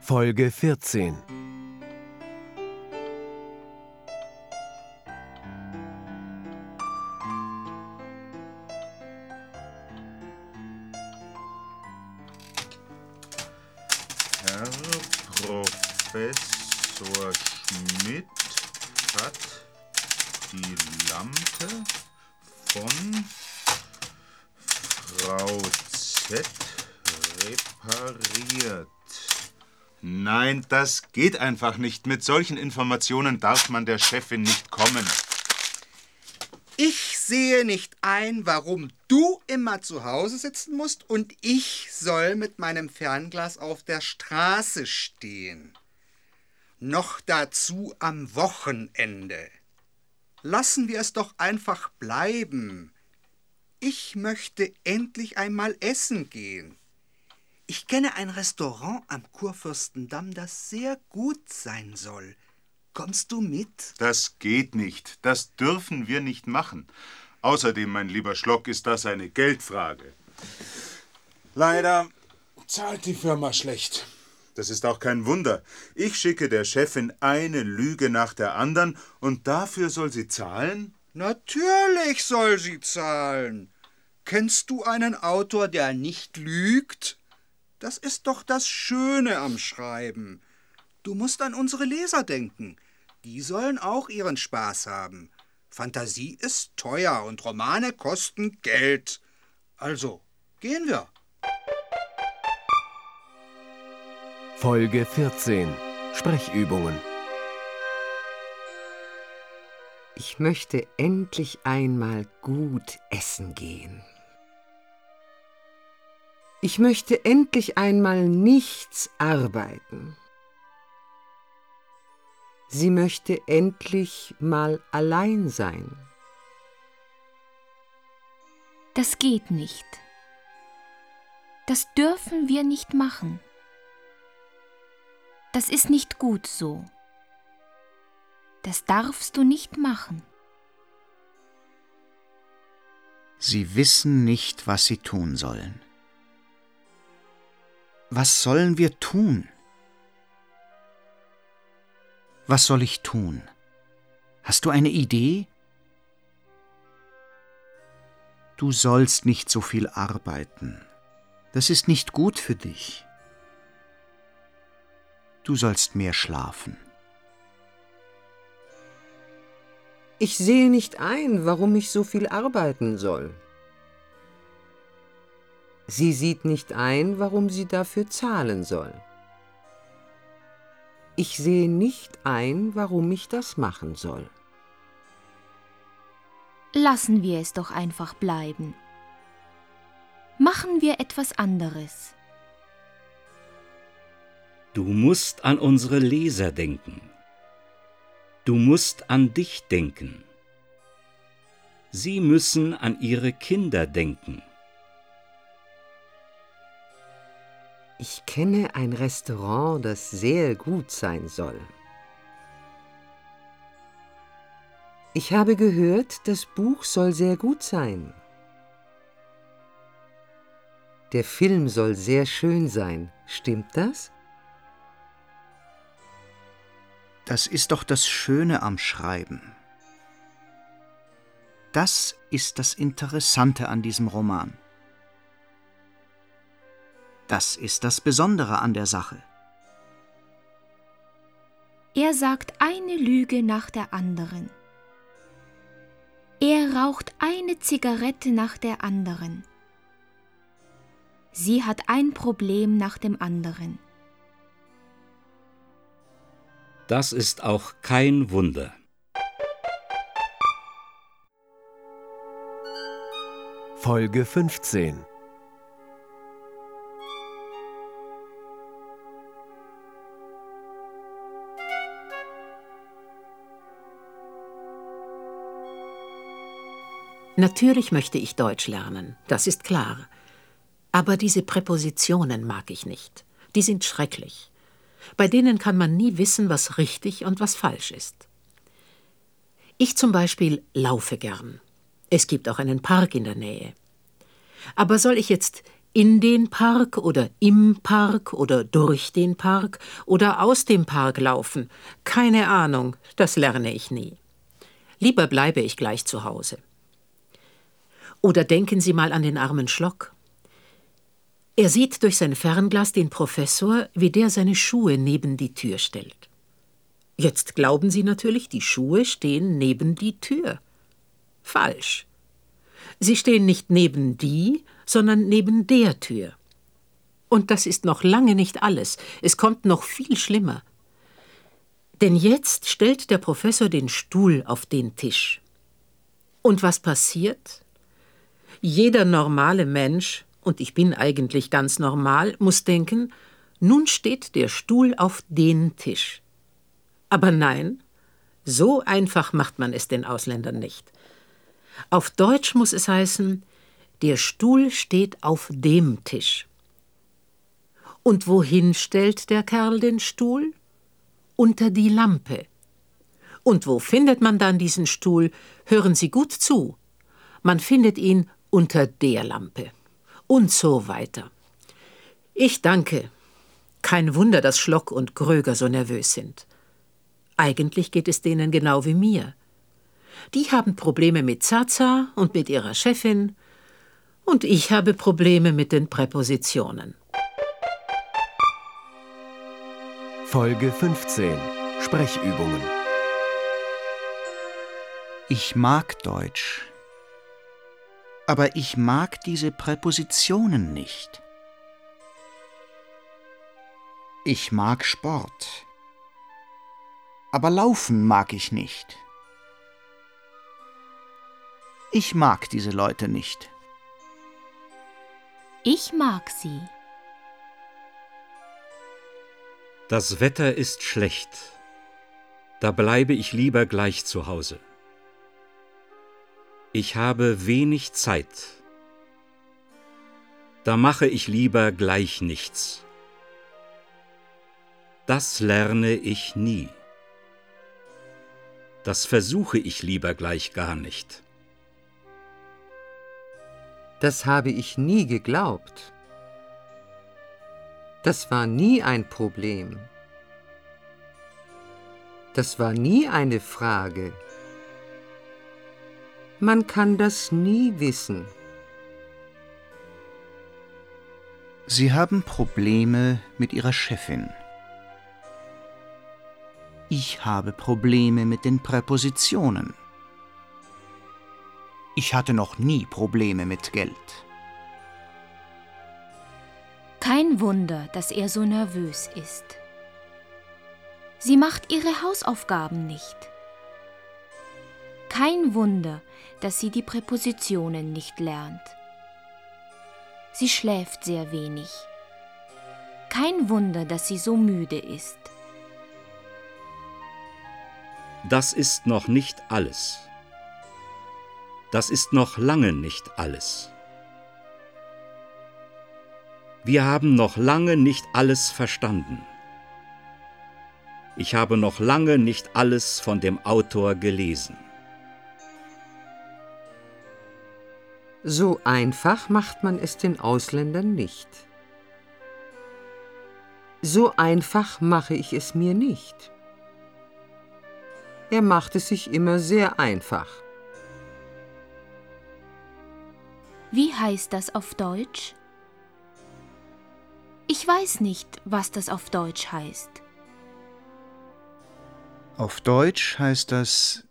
Folge 14. Herr Professor Schmidt hat die Lampe von Frau Z repariert. Nein, das geht einfach nicht. Mit solchen Informationen darf man der Chefin nicht kommen. Ich sehe nicht ein, warum du immer zu Hause sitzen musst und ich soll mit meinem Fernglas auf der Straße stehen. Noch dazu am Wochenende. Lassen wir es doch einfach bleiben. Ich möchte endlich einmal essen gehen. Ich kenne ein Restaurant am Kurfürstendamm, das sehr gut sein soll. Kommst du mit? Das geht nicht. Das dürfen wir nicht machen. Außerdem, mein lieber Schlock, ist das eine Geldfrage. Leider zahlt die Firma schlecht. Das ist auch kein Wunder. Ich schicke der Chefin eine Lüge nach der anderen und dafür soll sie zahlen? Natürlich soll sie zahlen. Kennst du einen Autor, der nicht lügt? Das ist doch das Schöne am Schreiben. Du musst an unsere Leser denken. Die sollen auch ihren Spaß haben. Fantasie ist teuer und Romane kosten Geld. Also, gehen wir. Folge 14. Sprechübungen. Ich möchte endlich einmal gut essen gehen. Ich möchte endlich einmal nichts arbeiten. Sie möchte endlich mal allein sein. Das geht nicht. Das dürfen wir nicht machen. Das ist nicht gut so. Das darfst du nicht machen. Sie wissen nicht, was sie tun sollen. Was sollen wir tun? Was soll ich tun? Hast du eine Idee? Du sollst nicht so viel arbeiten. Das ist nicht gut für dich. Du sollst mehr schlafen. Ich sehe nicht ein, warum ich so viel arbeiten soll. Sie sieht nicht ein, warum sie dafür zahlen soll. Ich sehe nicht ein, warum ich das machen soll. Lassen wir es doch einfach bleiben. Machen wir etwas anderes. Du musst an unsere Leser denken. Du musst an dich denken. Sie müssen an ihre Kinder denken. Ich kenne ein Restaurant, das sehr gut sein soll. Ich habe gehört, das Buch soll sehr gut sein. Der Film soll sehr schön sein. Stimmt das? Das ist doch das Schöne am Schreiben. Das ist das Interessante an diesem Roman. Das ist das Besondere an der Sache. Er sagt eine Lüge nach der anderen. Er raucht eine Zigarette nach der anderen. Sie hat ein Problem nach dem anderen. Das ist auch kein Wunder. Folge 15. Natürlich möchte ich Deutsch lernen, das ist klar. Aber diese Präpositionen mag ich nicht. Die sind schrecklich. Bei denen kann man nie wissen, was richtig und was falsch ist. Ich zum Beispiel laufe gern. Es gibt auch einen Park in der Nähe. Aber soll ich jetzt in den Park oder im Park oder durch den Park oder aus dem Park laufen. Keine Ahnung, das lerne ich nie. Lieber bleibe ich gleich zu Hause. Oder denken Sie mal an den armen Schlock. Er sieht durch sein Fernglas den Professor, wie der seine Schuhe neben die Tür stellt. Jetzt glauben Sie natürlich, die Schuhe stehen neben die Tür. Falsch. Sie stehen nicht neben die, sondern neben der Tür. Und das ist noch lange nicht alles. Es kommt noch viel schlimmer. Denn jetzt stellt der Professor den Stuhl auf den Tisch. Und was passiert? Jeder normale Mensch, und ich bin eigentlich ganz normal, muss denken, nun steht der Stuhl auf den Tisch. Aber nein, so einfach macht man es den Ausländern nicht. Auf Deutsch muss es heißen, der Stuhl steht auf dem Tisch. Und wohin stellt der Kerl den Stuhl? Unter die Lampe. Und wo findet man dann diesen Stuhl? Hören Sie gut zu. Man findet ihn unter der Lampe. Und so weiter. Ich danke. Kein Wunder, dass Schlock und Gröger so nervös sind. Eigentlich geht es denen genau wie mir. Die haben Probleme mit Zaza und mit ihrer Chefin. Und ich habe Probleme mit den Präpositionen. Folge 15. Sprechübungen. Ich mag Deutsch. Aber ich mag diese Präpositionen nicht. Ich mag Sport. Aber Laufen mag ich nicht. Ich mag diese Leute nicht. Ich mag sie. Das Wetter ist schlecht. Da bleibe ich lieber gleich zu Hause. Ich habe wenig Zeit. Da mache ich lieber gleich nichts. Das lerne ich nie. Das versuche ich lieber gleich gar nicht. Das habe ich nie geglaubt. Das war nie ein Problem. Das war nie eine Frage. Man kann das nie wissen. Sie haben Probleme mit Ihrer Chefin. Ich habe Probleme mit den Präpositionen. Ich hatte noch nie Probleme mit Geld. Kein Wunder, dass er so nervös ist. Sie macht ihre Hausaufgaben nicht. Kein Wunder, dass sie die Präpositionen nicht lernt. Sie schläft sehr wenig. Kein Wunder, dass sie so müde ist. Das ist noch nicht alles. Das ist noch lange nicht alles. Wir haben noch lange nicht alles verstanden. Ich habe noch lange nicht alles von dem Autor gelesen. So einfach macht man es den Ausländern nicht. So einfach mache ich es mir nicht. Er macht es sich immer sehr einfach. Wie heißt das auf Deutsch? Ich weiß nicht, was das auf Deutsch heißt. Auf Deutsch heißt das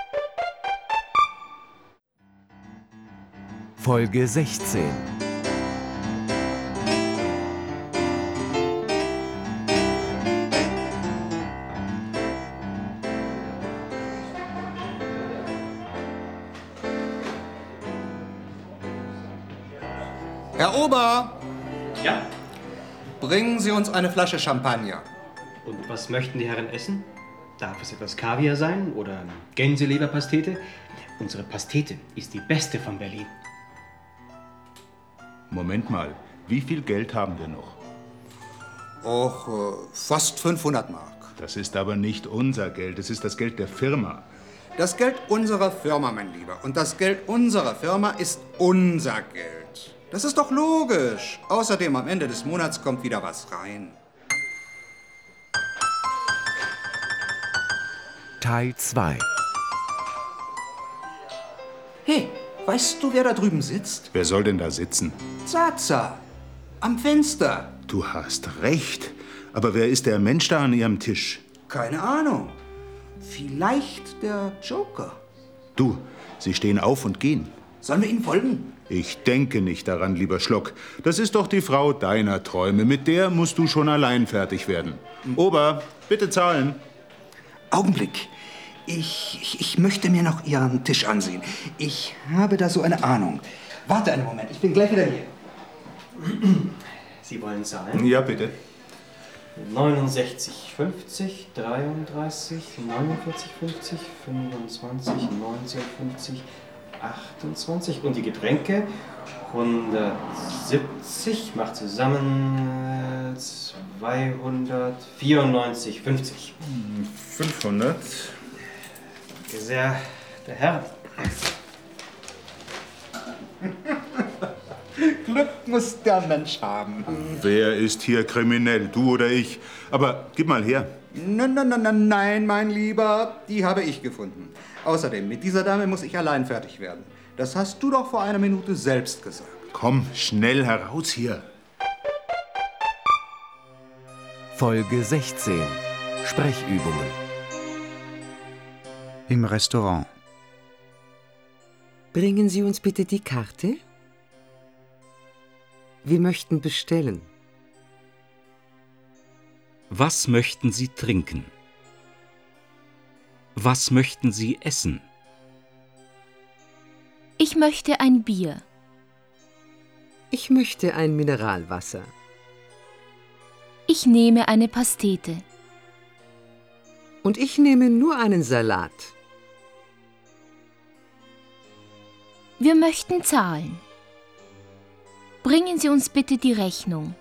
Folge 16. Herr Ober, Ja? bringen Sie uns eine Flasche Champagner. Und was möchten die Herren essen? Darf es etwas Kaviar sein oder Gänseleberpastete? Unsere Pastete ist die beste von Berlin. Moment mal, wie viel Geld haben wir noch? Fast 500 Mark. Das ist aber nicht unser Geld, es ist das Geld der Firma. Das Geld unserer Firma, mein Lieber. Und das Geld unserer Firma ist unser Geld. Das ist doch logisch. Außerdem am Ende des Monats kommt wieder was rein. Teil 2. Hey, weißt du, wer da drüben sitzt? Wer soll denn da sitzen? Zaza, am Fenster. Du hast recht. Aber wer ist der Mensch da an ihrem Tisch? Keine Ahnung. Vielleicht der Joker. Du, sie stehen auf und gehen. Sollen wir ihnen folgen? Ich denke nicht daran, lieber Schlock. Das ist doch die Frau deiner Träume. Mit der musst du schon allein fertig werden. Ober, bitte zahlen. Augenblick. Ich möchte mir noch Ihren Tisch ansehen. Ich habe da so eine Ahnung. Warte einen Moment, ich bin gleich wieder hier. Sie wollen zahlen? Ja, bitte. 69,50, 33, 49,50, 25, 19,50, 28 und die Getränke 170 macht zusammen 294,50. 500. Danke sehr, der Herr. Glück muss der Mensch haben. Wer ist hier kriminell, du oder ich? Aber gib mal her. Nein, mein Lieber, die habe ich gefunden. Außerdem, mit dieser Dame muss ich allein fertig werden. Das hast du doch vor einer Minute selbst gesagt. Komm, schnell heraus hier. Folge 16. Sprechübungen. Im Restaurant. Bringen Sie uns bitte die Karte? Wir möchten bestellen. Was möchten Sie trinken? Was möchten Sie essen? Ich möchte ein Bier. Ich möchte ein Mineralwasser. Ich nehme eine Pastete. Und ich nehme nur einen Salat. Wir möchten zahlen. Bringen Sie uns bitte die Rechnung.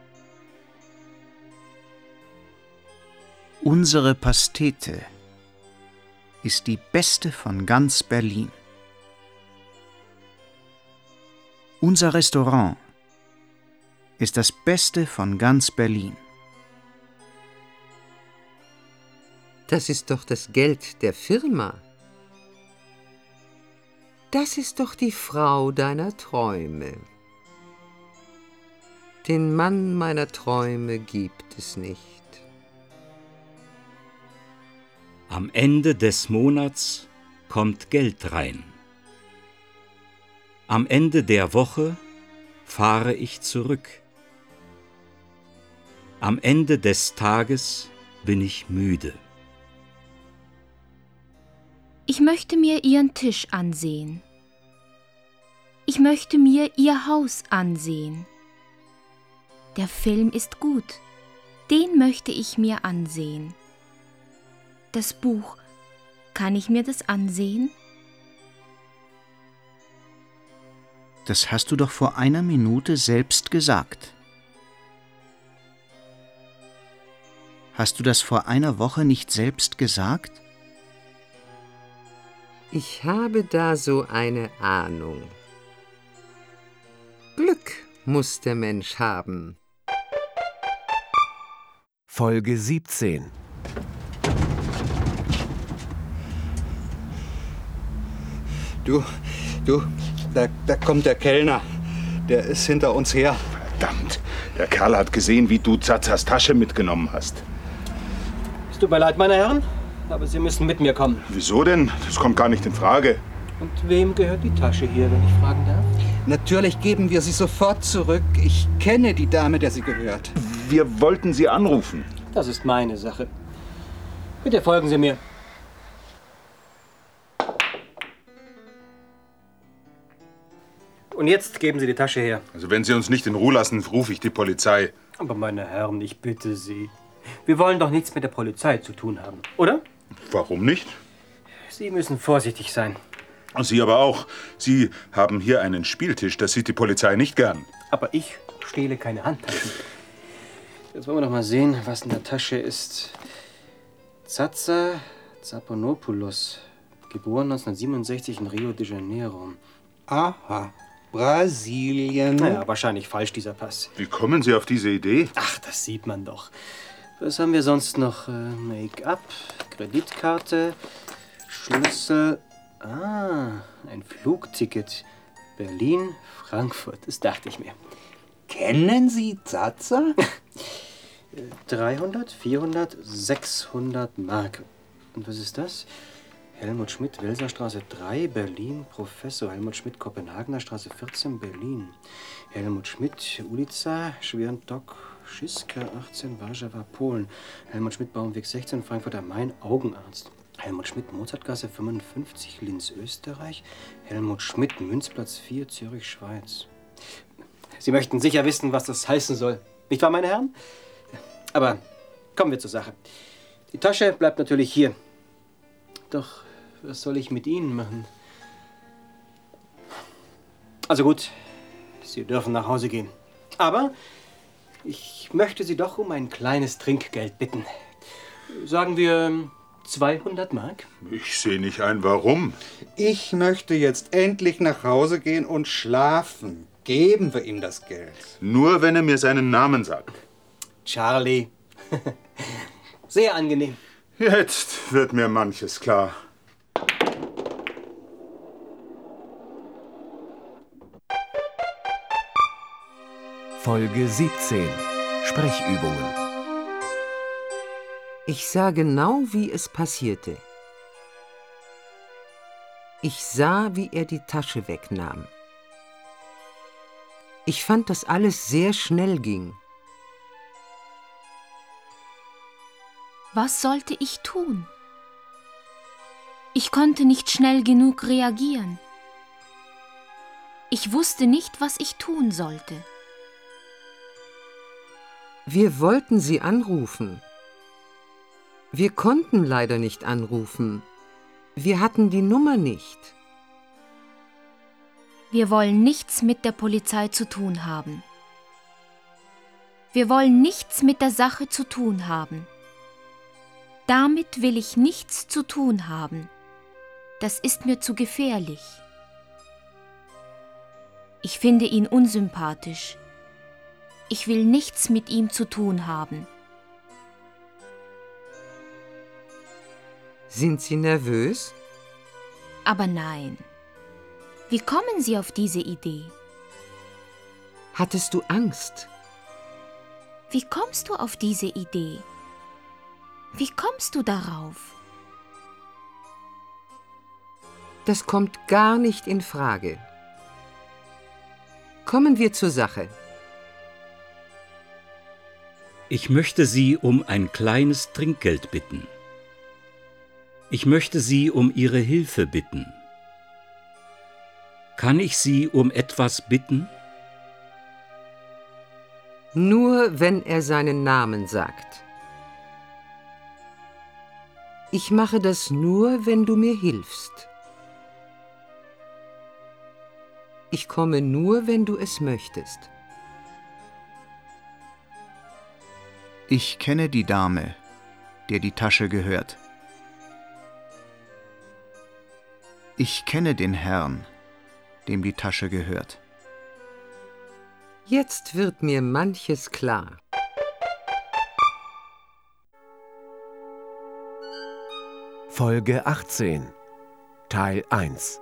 Unsere Pastete ist die beste von ganz Berlin. Unser Restaurant ist das Beste von ganz Berlin. Das ist doch das Geld der Firma. Das ist doch die Frau deiner Träume. Den Mann meiner Träume gibt es nicht. Am Ende des Monats kommt Geld rein. Am Ende der Woche fahre ich zurück. Am Ende des Tages bin ich müde. Ich möchte mir Ihren Tisch ansehen. Ich möchte mir Ihr Haus ansehen. Der Film ist gut. Den möchte ich mir ansehen. Das Buch, kann ich mir das ansehen? Das hast du doch vor einer Minute selbst gesagt. Hast du das vor einer Woche nicht selbst gesagt? Ich habe da so eine Ahnung. Glück muss der Mensch haben. Folge 17. Da kommt der Kellner. Der ist hinter uns her. Verdammt, der Kerl hat gesehen, wie du Zazas Tasche mitgenommen hast. Es tut mir leid, meine Herren, aber Sie müssen mit mir kommen. Wieso denn? Das kommt gar nicht in Frage. Und wem gehört die Tasche hier, wenn ich fragen darf? Natürlich geben wir sie sofort zurück. Ich kenne die Dame, der sie gehört. Wir wollten sie anrufen. Das ist meine Sache. Bitte folgen Sie mir. Und jetzt geben Sie die Tasche her. Also wenn Sie uns nicht in Ruhe lassen, rufe ich die Polizei. Aber meine Herren, ich bitte Sie. Wir wollen doch nichts mit der Polizei zu tun haben, oder? Warum nicht? Sie müssen vorsichtig sein. Sie aber auch. Sie haben hier einen Spieltisch, das sieht die Polizei nicht gern. Aber ich stehle keine Handtaschen. Jetzt wollen wir doch mal sehen, was in der Tasche ist. Zaza Zaponopoulos, geboren 1967 in Rio de Janeiro. Aha. Brasilien. Naja, wahrscheinlich falsch, dieser Pass. Wie kommen Sie auf diese Idee? Ach, das sieht man doch. Was haben wir sonst noch? Make-up, Kreditkarte, Schlüssel. Ah, ein Flugticket. Berlin, Frankfurt, das dachte ich mir. Kennen Sie Zaza? 300, 400, 600 Mark. Und was ist das? Helmut Schmidt, Welserstraße 3, Berlin, Professor. Helmut Schmidt, Kopenhagener Straße 14, Berlin. Helmut Schmidt, Ulica, Schwerentock, Schiska 18, Warszawa, Polen. Helmut Schmidt, Baumweg 16, Frankfurt am Main, Augenarzt. Helmut Schmidt, Mozartgasse 55, Linz, Österreich. Helmut Schmidt, Münzplatz 4, Zürich, Schweiz. Sie möchten sicher wissen, was das heißen soll. Nicht wahr, meine Herren? Aber kommen wir zur Sache. Die Tasche bleibt natürlich hier. Doch was soll ich mit Ihnen machen? Also gut, Sie dürfen nach Hause gehen. Aber ich möchte Sie doch um ein kleines Trinkgeld bitten. Sagen wir 200 Mark? Ich sehe nicht ein, warum. Ich möchte jetzt endlich nach Hause gehen und schlafen. Geben wir ihm das Geld. Nur wenn er mir seinen Namen sagt. Charlie. Sehr angenehm. Jetzt wird mir manches klar. Folge 17. Sprechübungen. Ich sah genau, wie es passierte. Ich sah, wie er die Tasche wegnahm. Ich fand, dass alles sehr schnell ging. Was sollte ich tun? Ich konnte nicht schnell genug reagieren. Ich wusste nicht, was ich tun sollte. Wir wollten sie anrufen. Wir konnten leider nicht anrufen. Wir hatten die Nummer nicht. Wir wollen nichts mit der Polizei zu tun haben. Wir wollen nichts mit der Sache zu tun haben. Damit will ich nichts zu tun haben. Das ist mir zu gefährlich. Ich finde ihn unsympathisch. Ich will nichts mit ihm zu tun haben. Sind Sie nervös? Aber nein. Wie kommen Sie auf diese Idee? Hattest du Angst? Wie kommst du auf diese Idee? Wie kommst du darauf? Das kommt gar nicht in Frage. Kommen wir zur Sache. Ich möchte Sie um ein kleines Trinkgeld bitten. Ich möchte Sie um Ihre Hilfe bitten. Kann ich Sie um etwas bitten? Nur wenn er seinen Namen sagt. Ich mache das nur, wenn du mir hilfst. Ich komme nur, wenn du es möchtest. Ich kenne die Dame, der die Tasche gehört. Ich kenne den Herrn, dem die Tasche gehört. Jetzt wird mir manches klar. Folge 18. Teil 1.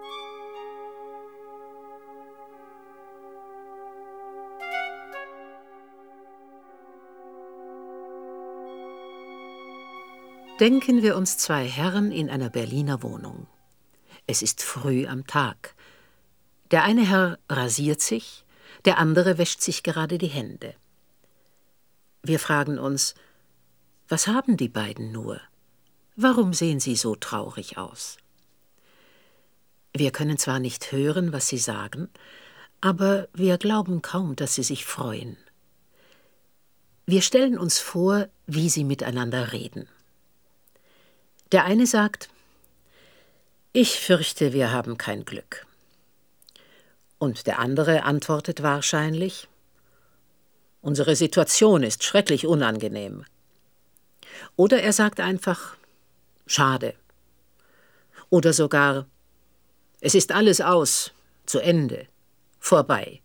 Denken wir uns zwei Herren in einer Berliner Wohnung. Es ist früh am Tag. Der eine Herr rasiert sich, der andere wäscht sich gerade die Hände. Wir fragen uns, was haben die beiden nur? Warum sehen sie so traurig aus? Wir können zwar nicht hören, was sie sagen, aber wir glauben kaum, dass sie sich freuen. Wir stellen uns vor, wie sie miteinander reden. Der eine sagt, ich fürchte, wir haben kein Glück. Und der andere antwortet wahrscheinlich, unsere Situation ist schrecklich unangenehm. Oder er sagt einfach, schade. Oder sogar, es ist alles aus, zu Ende. Vorbei.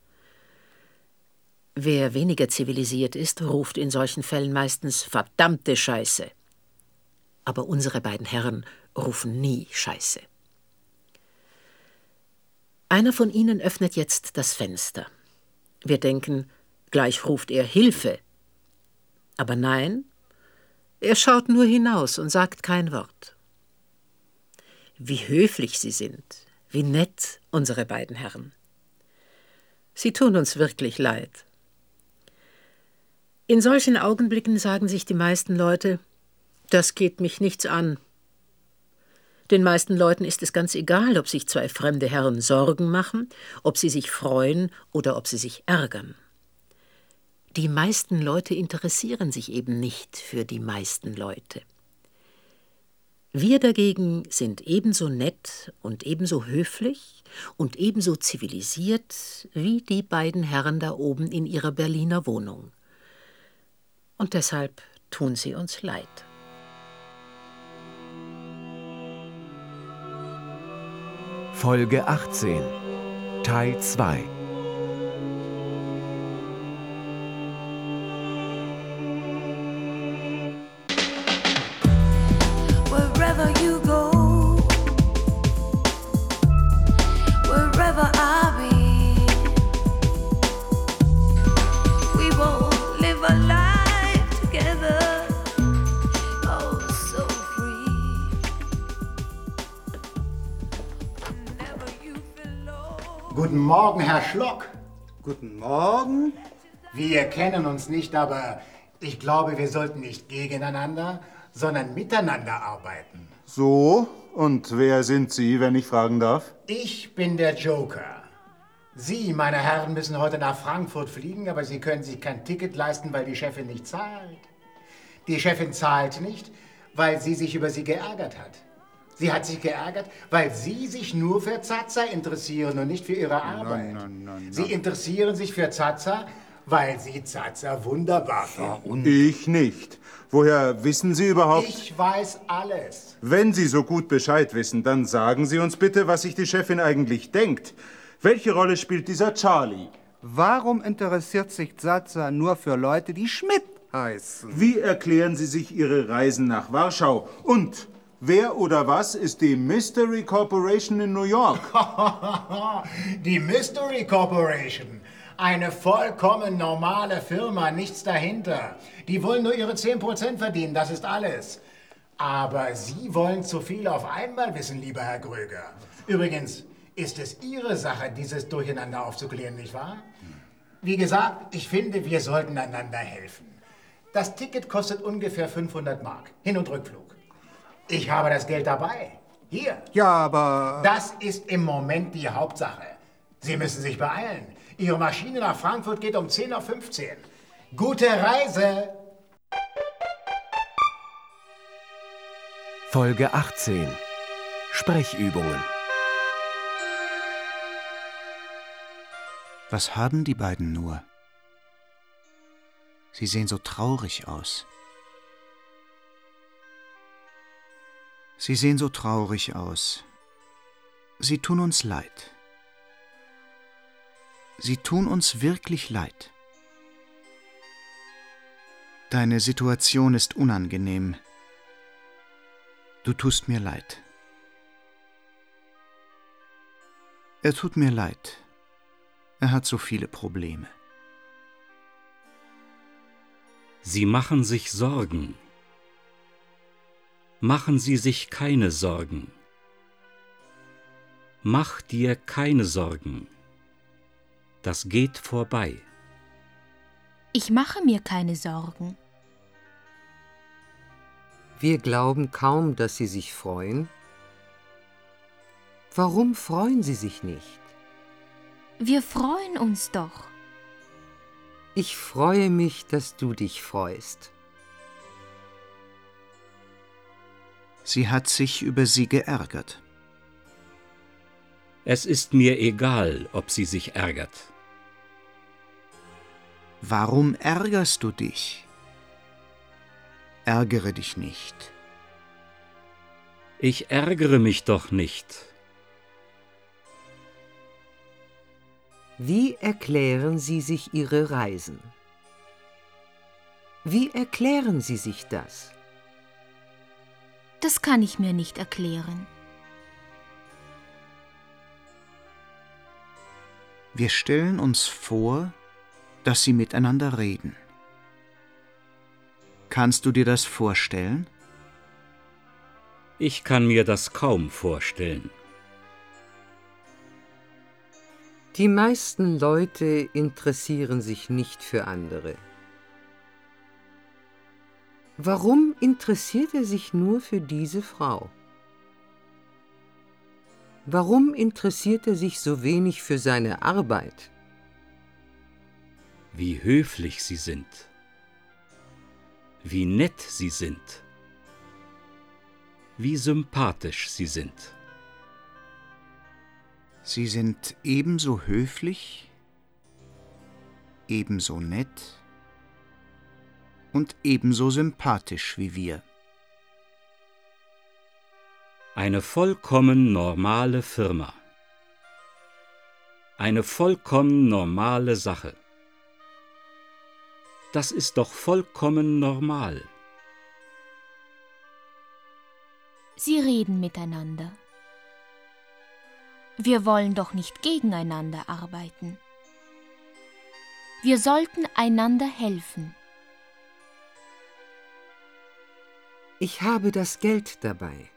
Wer weniger zivilisiert ist, ruft in solchen Fällen meistens verdammte Scheiße. Aber unsere beiden Herren rufen nie Scheiße. Einer von ihnen öffnet jetzt das Fenster. Wir denken, gleich ruft er Hilfe. Aber nein, er schaut nur hinaus und sagt kein Wort. Wie höflich sie sind, wie nett unsere beiden Herren. Sie tun uns wirklich leid. In solchen Augenblicken sagen sich die meisten Leute, das geht mich nichts an. Den meisten Leuten ist es ganz egal, ob sich zwei fremde Herren Sorgen machen, ob sie sich freuen oder ob sie sich ärgern. Die meisten Leute interessieren sich eben nicht für die meisten Leute. Wir dagegen sind ebenso nett und ebenso höflich und ebenso zivilisiert wie die beiden Herren da oben in ihrer Berliner Wohnung. Und deshalb tun sie uns leid. Folge 18, Teil 2. Wherever you go, wherever I be, we will live a life together, oh so free. Guten Morgen, Herr Schlock. Guten Morgen. Wir kennen uns nicht, aber ich glaube, wir sollten nicht gegeneinander, sondern miteinander arbeiten. So, und wer sind Sie, wenn ich fragen darf? Ich bin der Joker. Sie, meine Herren, müssen heute nach Frankfurt fliegen, aber Sie können sich kein Ticket leisten, weil die Chefin nicht zahlt. Die Chefin zahlt nicht, weil sie sich über Sie geärgert hat. Sie hat sich geärgert, weil Sie sich nur für Zaza interessieren und nicht für Ihre Arbeit. Sie interessieren sich für Zaza, weil Sie Zaza wunderbar finden. Ich nicht. Woher wissen Sie überhaupt? Ich weiß alles. Wenn Sie so gut Bescheid wissen, dann sagen Sie uns bitte, was sich die Chefin eigentlich denkt. Welche Rolle spielt dieser Charlie? Warum interessiert sich Zaza nur für Leute, die Schmidt heißen? Wie erklären Sie sich Ihre Reisen nach Warschau? Und wer oder was ist die Mystery Corporation in New York? Die Mystery Corporation. Eine vollkommen normale Firma, nichts dahinter. Die wollen nur ihre 10% verdienen, das ist alles. Aber Sie wollen zu viel auf einmal wissen, lieber Herr Gröger. Übrigens, ist es Ihre Sache, dieses Durcheinander aufzuklären, nicht wahr? Wie gesagt, ich finde, wir sollten einander helfen. Das Ticket kostet ungefähr 500 Mark, Hin- und Rückflug. Ich habe das Geld dabei. Hier. Ja, aber... Das ist im Moment die Hauptsache. Sie müssen sich beeilen. Ihre Maschine nach Frankfurt geht um 10:15 Uhr. Gute Reise! Folge 18, Sprechübungen. Was haben die beiden nur? Sie sehen so traurig aus. Sie sehen so traurig aus. Sie tun uns leid. Sie tun uns wirklich leid. Deine Situation ist unangenehm. Du tust mir leid. Er tut mir leid. Er hat so viele Probleme. Sie machen sich Sorgen. Machen Sie sich keine Sorgen. Mach dir keine Sorgen. Das geht vorbei. Ich mache mir keine Sorgen. Wir glauben kaum, dass Sie sich freuen. Warum freuen Sie sich nicht? Wir freuen uns doch. Ich freue mich, dass du dich freust. Sie hat sich über sie geärgert. Es ist mir egal, ob sie sich ärgert. Warum ärgerst du dich? Ärgere dich nicht. Ich ärgere mich doch nicht. Wie erklären Sie sich Ihre Reisen? Wie erklären Sie sich das? Das kann ich mir nicht erklären. Wir stellen uns vor, dass Sie miteinander reden. Kannst du dir das vorstellen? Ich kann mir das kaum vorstellen. Die meisten Leute interessieren sich nicht für andere. Warum interessiert er sich nur für diese Frau? Warum interessiert er sich so wenig für seine Arbeit? Wie höflich Sie sind. Wie nett Sie sind. Wie sympathisch Sie sind. Sie sind ebenso höflich, ebenso nett und ebenso sympathisch wie wir. Eine vollkommen normale Firma. Eine vollkommen normale Sache. Das ist doch vollkommen normal. Sie reden miteinander. Wir wollen doch nicht gegeneinander arbeiten. Wir sollten einander helfen. Ich habe das Geld dabei.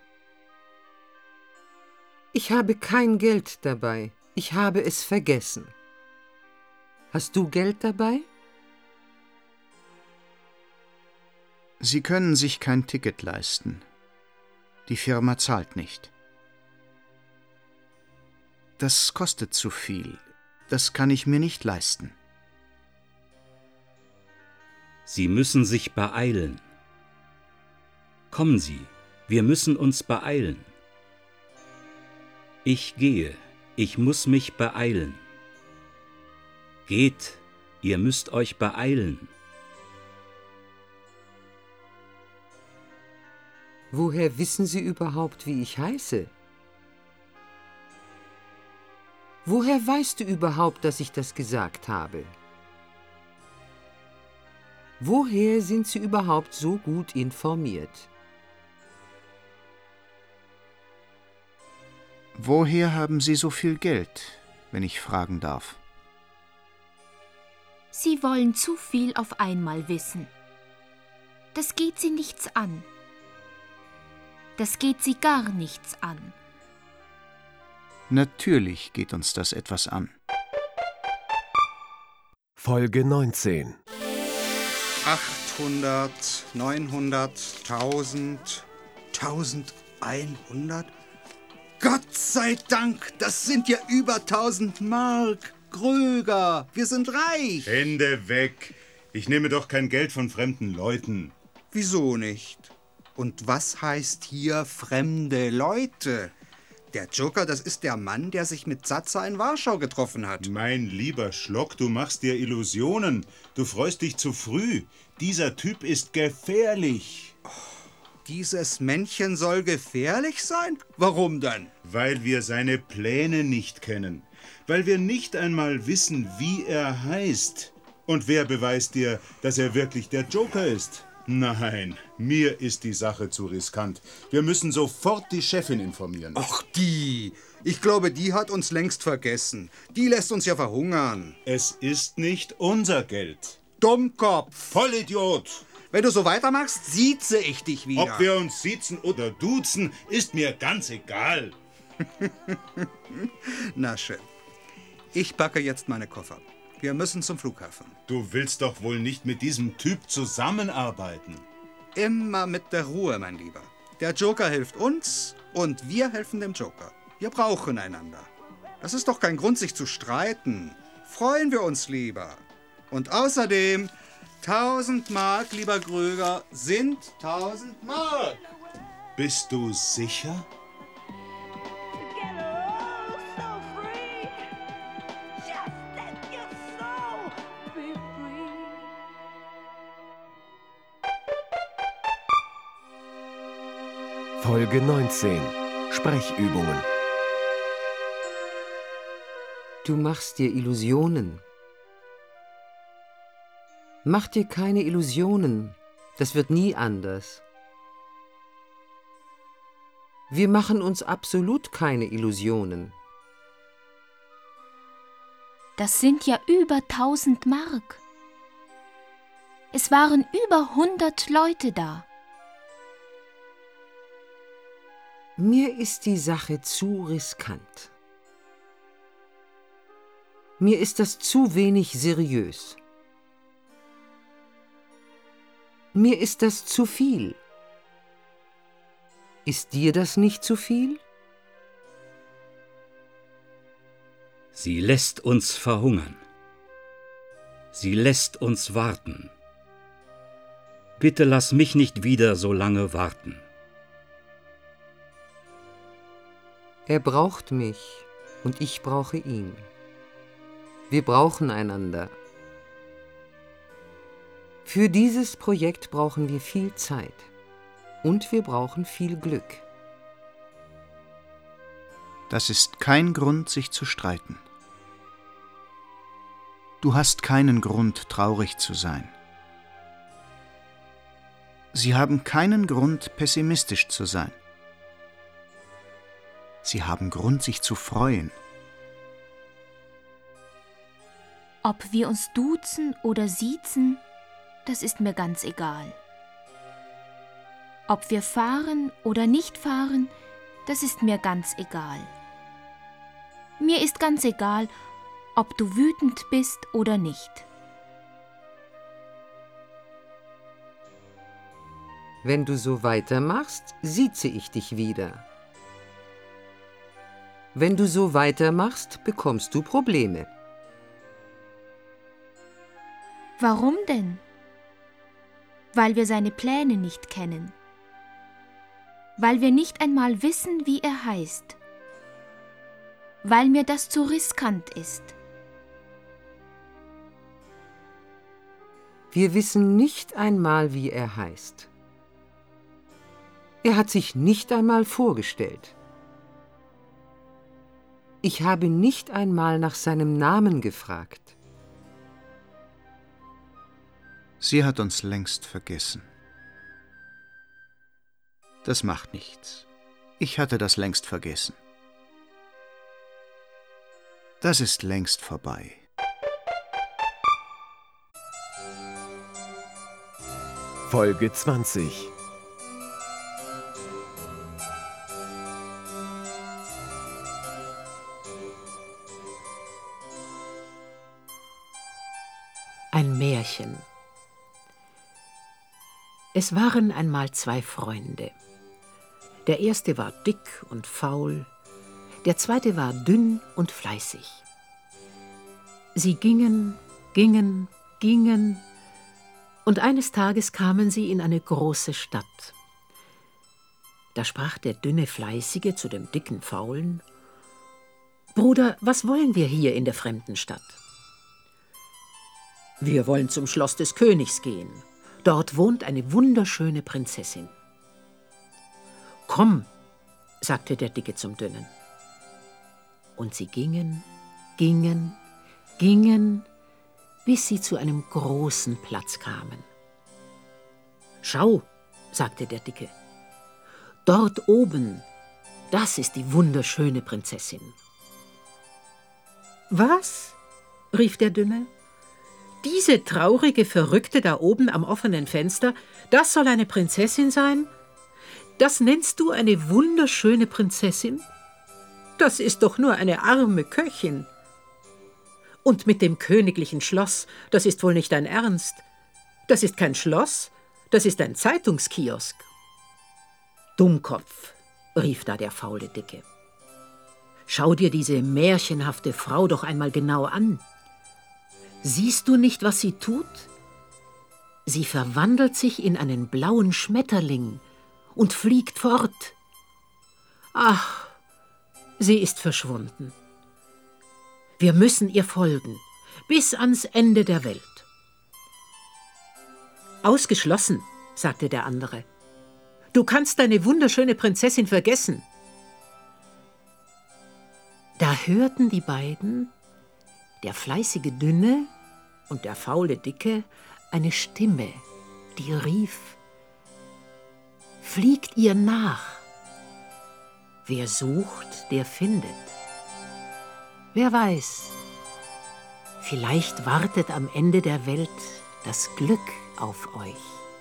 Ich habe kein Geld dabei. Ich habe es vergessen. Hast du Geld dabei? Sie können sich kein Ticket leisten. Die Firma zahlt nicht. Das kostet zu viel. Das kann ich mir nicht leisten. Sie müssen sich beeilen. Kommen Sie, wir müssen uns beeilen. Ich gehe, ich muss mich beeilen. Geht, ihr müsst euch beeilen. Woher wissen Sie überhaupt, wie ich heiße? Woher weißt du überhaupt, dass ich das gesagt habe? Woher sind Sie überhaupt so gut informiert? Woher haben Sie so viel Geld, wenn ich fragen darf? Sie wollen zu viel auf einmal wissen. Das geht Sie nichts an. Das geht Sie gar nichts an. Natürlich geht uns das etwas an. Folge 19. 800, 900, 1000, 1100. Gott sei Dank, das sind ja über 1000 Mark. Kröger, wir sind reich. Hände weg. Ich nehme doch kein Geld von fremden Leuten. Wieso nicht? Und was heißt hier fremde Leute? Der Joker, das ist der Mann, der sich mit Zaza in Warschau getroffen hat. Mein lieber Schlock, du machst dir Illusionen. Du freust dich zu früh. Dieser Typ ist gefährlich. Oh, dieses Männchen soll gefährlich sein? Warum denn? Weil wir seine Pläne nicht kennen. Weil wir nicht einmal wissen, wie er heißt. Und wer beweist dir, dass er wirklich der Joker ist? Nein, mir ist die Sache zu riskant. Wir müssen sofort die Chefin informieren. Ach, die! Ich glaube, die hat uns längst vergessen. Die lässt uns ja verhungern. Es ist nicht unser Geld. Dummkopf! Vollidiot! Wenn du so weitermachst, sieze ich dich wieder. Ob wir uns siezen oder duzen, ist mir ganz egal. Na schön. Ich packe jetzt meine Koffer. Wir müssen zum Flughafen. Du willst doch wohl nicht mit diesem Typ zusammenarbeiten. Immer mit der Ruhe, mein Lieber. Der Joker hilft uns und wir helfen dem Joker. Wir brauchen einander. Das ist doch kein Grund, sich zu streiten. Freuen wir uns lieber. Und außerdem, 1000 Mark, lieber Kröger, sind 1000 Mark. Bist du sicher? Folge 19. Sprechübungen. Du machst dir Illusionen. Mach dir keine Illusionen, das wird nie anders. Wir machen uns absolut keine Illusionen. Das sind ja über 1000 Mark. Es waren über 100 Leute da. Mir ist die Sache zu riskant. Mir ist das zu wenig seriös. Mir ist das zu viel. Ist dir das nicht zu viel? Sie lässt uns verhungern. Sie lässt uns warten. Bitte lass mich nicht wieder so lange warten. Er braucht mich und ich brauche ihn. Wir brauchen einander. Für dieses Projekt brauchen wir viel Zeit und wir brauchen viel Glück. Das ist kein Grund, sich zu streiten. Du hast keinen Grund, traurig zu sein. Sie haben keinen Grund, pessimistisch zu sein. Sie haben Grund, sich zu freuen. Ob wir uns duzen oder siezen, das ist mir ganz egal. Ob wir fahren oder nicht fahren, das ist mir ganz egal. Mir ist ganz egal, ob du wütend bist oder nicht. Wenn du so weitermachst, sieze ich dich wieder. Wenn du so weitermachst, bekommst du Probleme. Warum denn? Weil wir seine Pläne nicht kennen. Weil wir nicht einmal wissen, wie er heißt. Weil mir das zu riskant ist. Wir wissen nicht einmal, wie er heißt. Er hat sich nicht einmal vorgestellt. Ich habe nicht einmal nach seinem Namen gefragt. Sie hat uns längst vergessen. Das macht nichts. Ich hatte das längst vergessen. Das ist längst vorbei. Folge 20. Ein Märchen. Es waren einmal 2 Freunde. Der erste war dick und faul, der zweite war dünn und fleißig. Sie gingen, und eines Tages kamen sie in eine große Stadt. Da sprach der dünne Fleißige zu dem dicken Faulen: »Bruder, was wollen wir hier in der fremden Stadt?« »Wir wollen zum Schloss des Königs gehen. Dort wohnt eine wunderschöne Prinzessin.« »Komm«, sagte der Dicke zum Dünnen. Und sie gingen, bis sie zu einem großen Platz kamen. »Schau«, sagte der Dicke, »dort oben, das ist die wunderschöne Prinzessin.« »Was?«, rief der Dünne. »Diese traurige Verrückte da oben am offenen Fenster, das soll eine Prinzessin sein? Das nennst du eine wunderschöne Prinzessin? Das ist doch nur eine arme Köchin. Und mit dem königlichen Schloss, das ist wohl nicht dein Ernst. Das ist kein Schloss, das ist ein Zeitungskiosk.« »Dummkopf«, rief da der faule Dicke. »Schau dir diese märchenhafte Frau doch einmal genau an. Siehst du nicht, was sie tut? Sie verwandelt sich in einen blauen Schmetterling und fliegt fort. Ach, sie ist verschwunden. Wir müssen ihr folgen, bis ans Ende der Welt.« »Ausgeschlossen«, sagte der andere. »Du kannst deine wunderschöne Prinzessin vergessen.« Da hörten die beiden, der fleißige Dünne und der faule Dicke eine Stimme, die rief: Fliegt ihr nach! Wer sucht, der findet. Wer weiß, vielleicht wartet am Ende der Welt das Glück auf euch.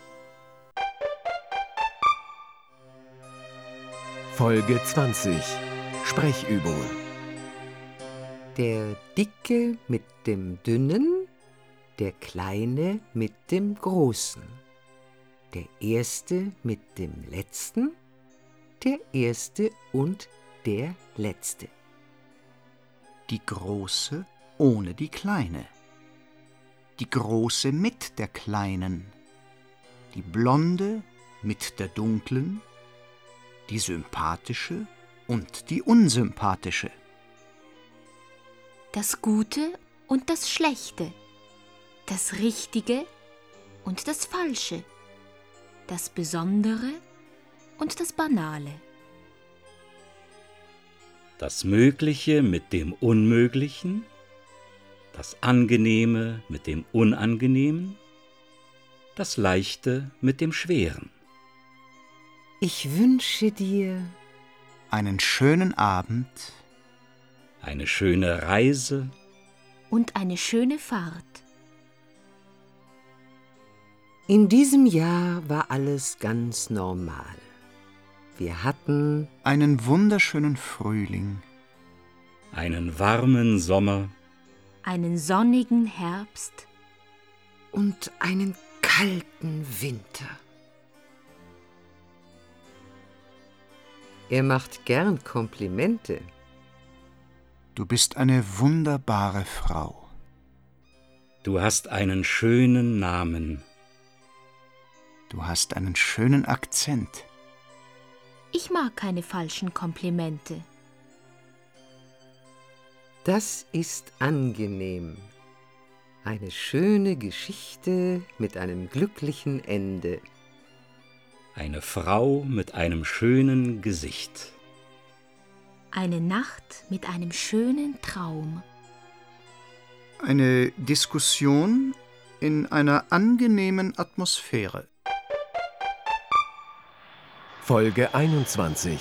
Folge 20. Sprechübungen. Der Dicke mit dem Dünnen, der Kleine mit dem Großen, der Erste mit dem Letzten, der Erste und der Letzte. Die Große ohne die Kleine. Die Große mit der Kleinen. Die Blonde mit der Dunklen. Die Sympathische und die Unsympathische. Das Gute und das Schlechte, das Richtige und das Falsche, das Besondere und das Banale. Das Mögliche mit dem Unmöglichen, das Angenehme mit dem Unangenehmen, das Leichte mit dem Schweren. Ich wünsche dir einen schönen Abend, eine schöne Reise und eine schöne Fahrt. In diesem Jahr war alles ganz normal. Wir hatten einen wunderschönen Frühling, einen warmen Sommer, einen sonnigen Herbst und einen kalten Winter. Er macht gern Komplimente. Du bist eine wunderbare Frau. Du hast einen schönen Namen. Du hast einen schönen Akzent. Ich mag keine falschen Komplimente. Das ist angenehm. Eine schöne Geschichte mit einem glücklichen Ende. Eine Frau mit einem schönen Gesicht. Eine Nacht mit einem schönen Traum. Eine Diskussion in einer angenehmen Atmosphäre. Folge 21.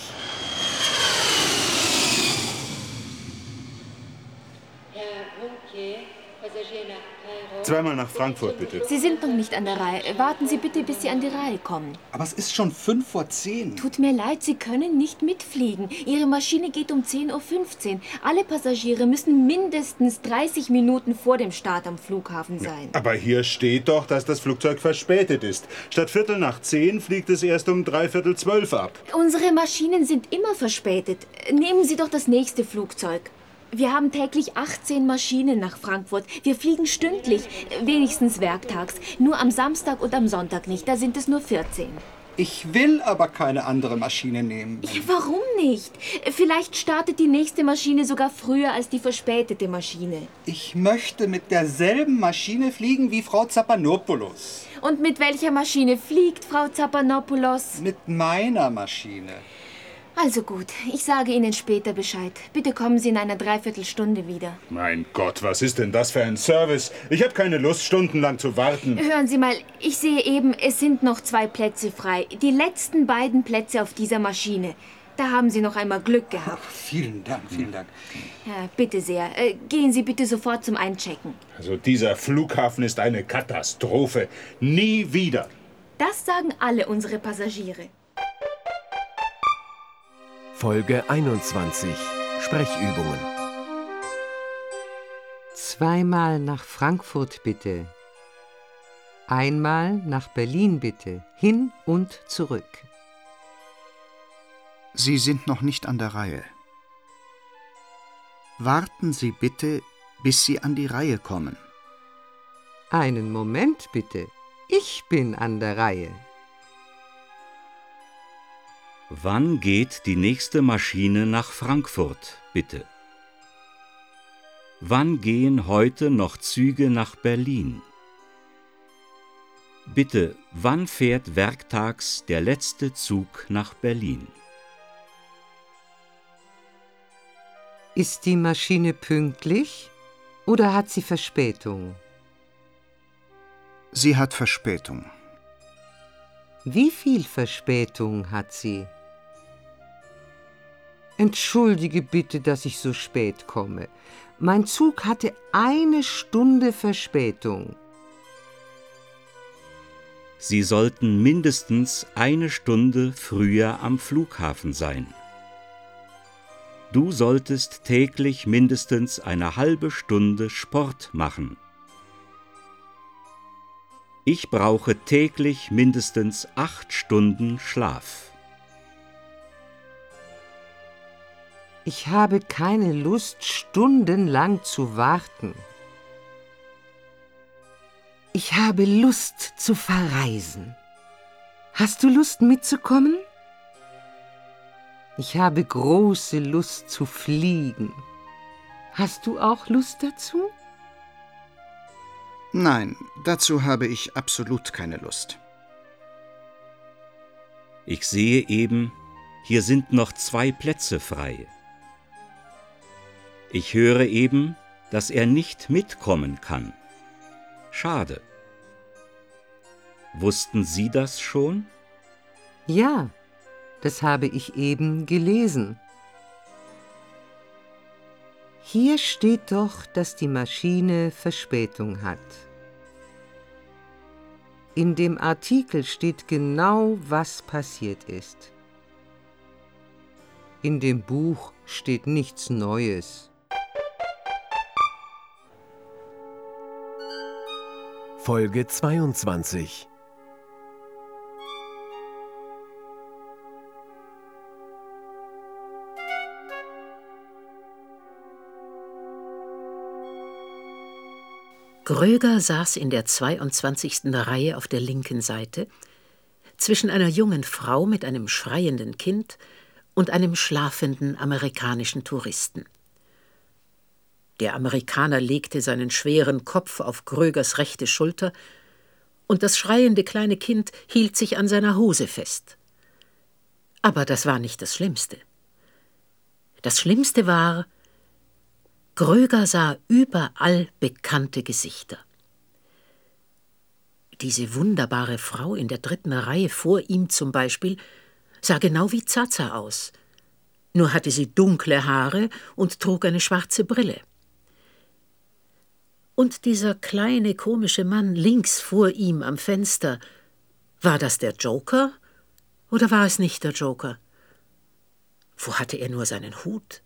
Zweimal nach Frankfurt, bitte. Sie sind noch nicht an der Reihe. Warten Sie bitte, bis Sie an die Reihe kommen. Aber es ist schon 5:10. Tut mir leid, Sie können nicht mitfliegen. Ihre Maschine geht um 10:15 Uhr. Alle Passagiere müssen mindestens 30 Minuten vor dem Start am Flughafen sein. Aber hier steht doch, dass das Flugzeug verspätet ist. Statt 9:15 fliegt es erst um 11:45 ab. Unsere Maschinen sind immer verspätet. Nehmen Sie doch das nächste Flugzeug. Wir haben täglich 18 Maschinen nach Frankfurt. Wir fliegen stündlich, wenigstens werktags. Nur am Samstag und am Sonntag nicht, da sind es nur 14. Ich will aber keine andere Maschine nehmen. Ja, warum nicht? Vielleicht startet die nächste Maschine sogar früher als die verspätete Maschine. Ich möchte mit derselben Maschine fliegen wie Frau Zapanopoulos. Und mit welcher Maschine fliegt Frau Zapanopoulos? Mit meiner Maschine. Also gut, ich sage Ihnen später Bescheid. Bitte kommen Sie in einer Dreiviertelstunde wieder. Mein Gott, was ist denn das für ein Service? Ich habe keine Lust, stundenlang zu warten. Hören Sie mal, ich sehe eben, es sind noch 2 Plätze frei. Die letzten beiden Plätze auf dieser Maschine. Da haben Sie noch einmal Glück gehabt. Ach, vielen Dank, vielen Dank. Ja, bitte sehr. Gehen Sie bitte sofort zum Einchecken. Also dieser Flughafen ist eine Katastrophe. Nie wieder. Das sagen alle unsere Passagiere. Folge 21. Sprechübungen. Zweimal nach Frankfurt bitte. Einmal nach Berlin bitte. Hin und zurück. Sie sind noch nicht an der Reihe. Warten Sie bitte, bis Sie an die Reihe kommen. Einen Moment bitte. Ich bin an der Reihe. Wann geht die nächste Maschine nach Frankfurt, bitte? Wann gehen heute noch Züge nach Berlin? Bitte, wann fährt werktags der letzte Zug nach Berlin? Ist die Maschine pünktlich? Oder hat sie Verspätung? Sie hat Verspätung. Wie viel Verspätung hat sie? Entschuldige bitte, dass ich so spät komme. Mein Zug hatte 1 Stunde Verspätung. Sie sollten mindestens 1 Stunde früher am Flughafen sein. Du solltest täglich mindestens eine halbe Stunde Sport machen. Ich brauche täglich mindestens 8 Stunden Schlaf. Ich habe keine Lust, stundenlang zu warten. Ich habe Lust zu verreisen. Hast du Lust mitzukommen? Ich habe große Lust zu fliegen. Hast du auch Lust dazu? Nein, dazu habe ich absolut keine Lust. Ich sehe eben, hier sind noch 2 Plätze frei. Ich höre eben, dass er nicht mitkommen kann. Schade. Wussten Sie das schon? Ja, das habe ich eben gelesen. Hier steht doch, dass die Maschine Verspätung hat. In dem Artikel steht genau, was passiert ist. In dem Buch steht nichts Neues. Folge 22. Gröger saß in der 22. Reihe auf der linken Seite, zwischen einer jungen Frau mit einem schreienden Kind und einem schlafenden amerikanischen Touristen. Der Amerikaner legte seinen schweren Kopf auf Grögers rechte Schulter und das schreiende kleine Kind hielt sich an seiner Hose fest. Aber das war nicht das Schlimmste. Das Schlimmste war, Gröger sah überall bekannte Gesichter. Diese wunderbare Frau in der 3. Reihe vor ihm zum Beispiel sah genau wie Zaza aus. Nur hatte sie dunkle Haare und trug eine schwarze Brille. Und dieser kleine komische Mann links vor ihm am Fenster, war das der Joker oder war es nicht der Joker? Wo hatte er nur seinen Hut?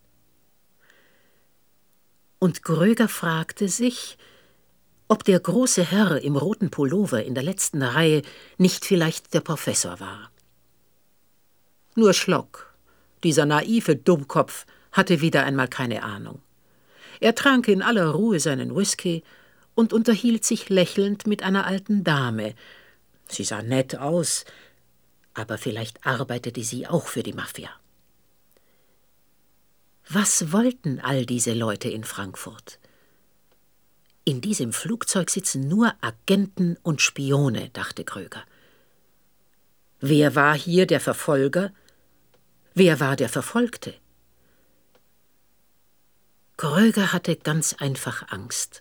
Und Gröger fragte sich, ob der große Herr im roten Pullover in der letzten Reihe nicht vielleicht der Professor war. Nur Schlock, dieser naive Dummkopf, hatte wieder einmal keine Ahnung. Er trank in aller Ruhe seinen Whisky und unterhielt sich lächelnd mit einer alten Dame. Sie sah nett aus, aber vielleicht arbeitete sie auch für die Mafia. Was wollten all diese Leute in Frankfurt? In diesem Flugzeug sitzen nur Agenten und Spione, dachte Gröger. Wer war hier der Verfolger? Wer war der Verfolgte? Gröger hatte ganz einfach Angst.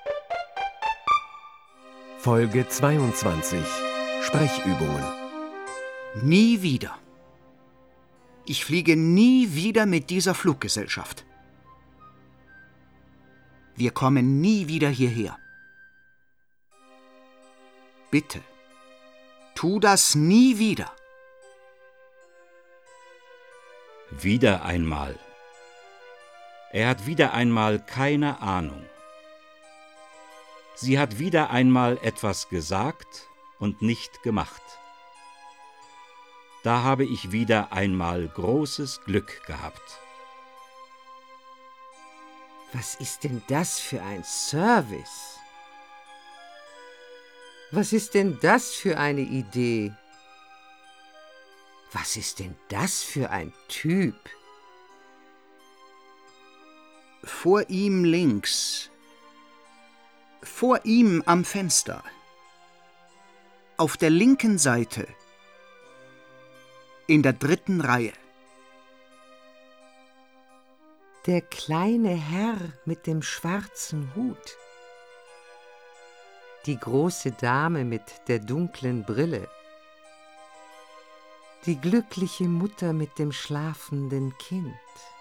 Folge 22. Sprechübungen. Nie wieder. Ich fliege nie wieder mit dieser Fluggesellschaft. Wir kommen nie wieder hierher. Bitte, tu das nie wieder. Wieder einmal. Er hat wieder einmal keine Ahnung. Sie hat wieder einmal etwas gesagt und nicht gemacht. Da habe ich wieder einmal großes Glück gehabt. Was ist denn das für ein Service? Was ist denn das für eine Idee? Was ist denn das für ein Typ? Vor ihm links. Vor ihm am Fenster. Auf der linken Seite. In der 3. Reihe. Der kleine Herr mit dem schwarzen Hut. Die große Dame mit der dunklen Brille. Die glückliche Mutter mit dem schlafenden Kind.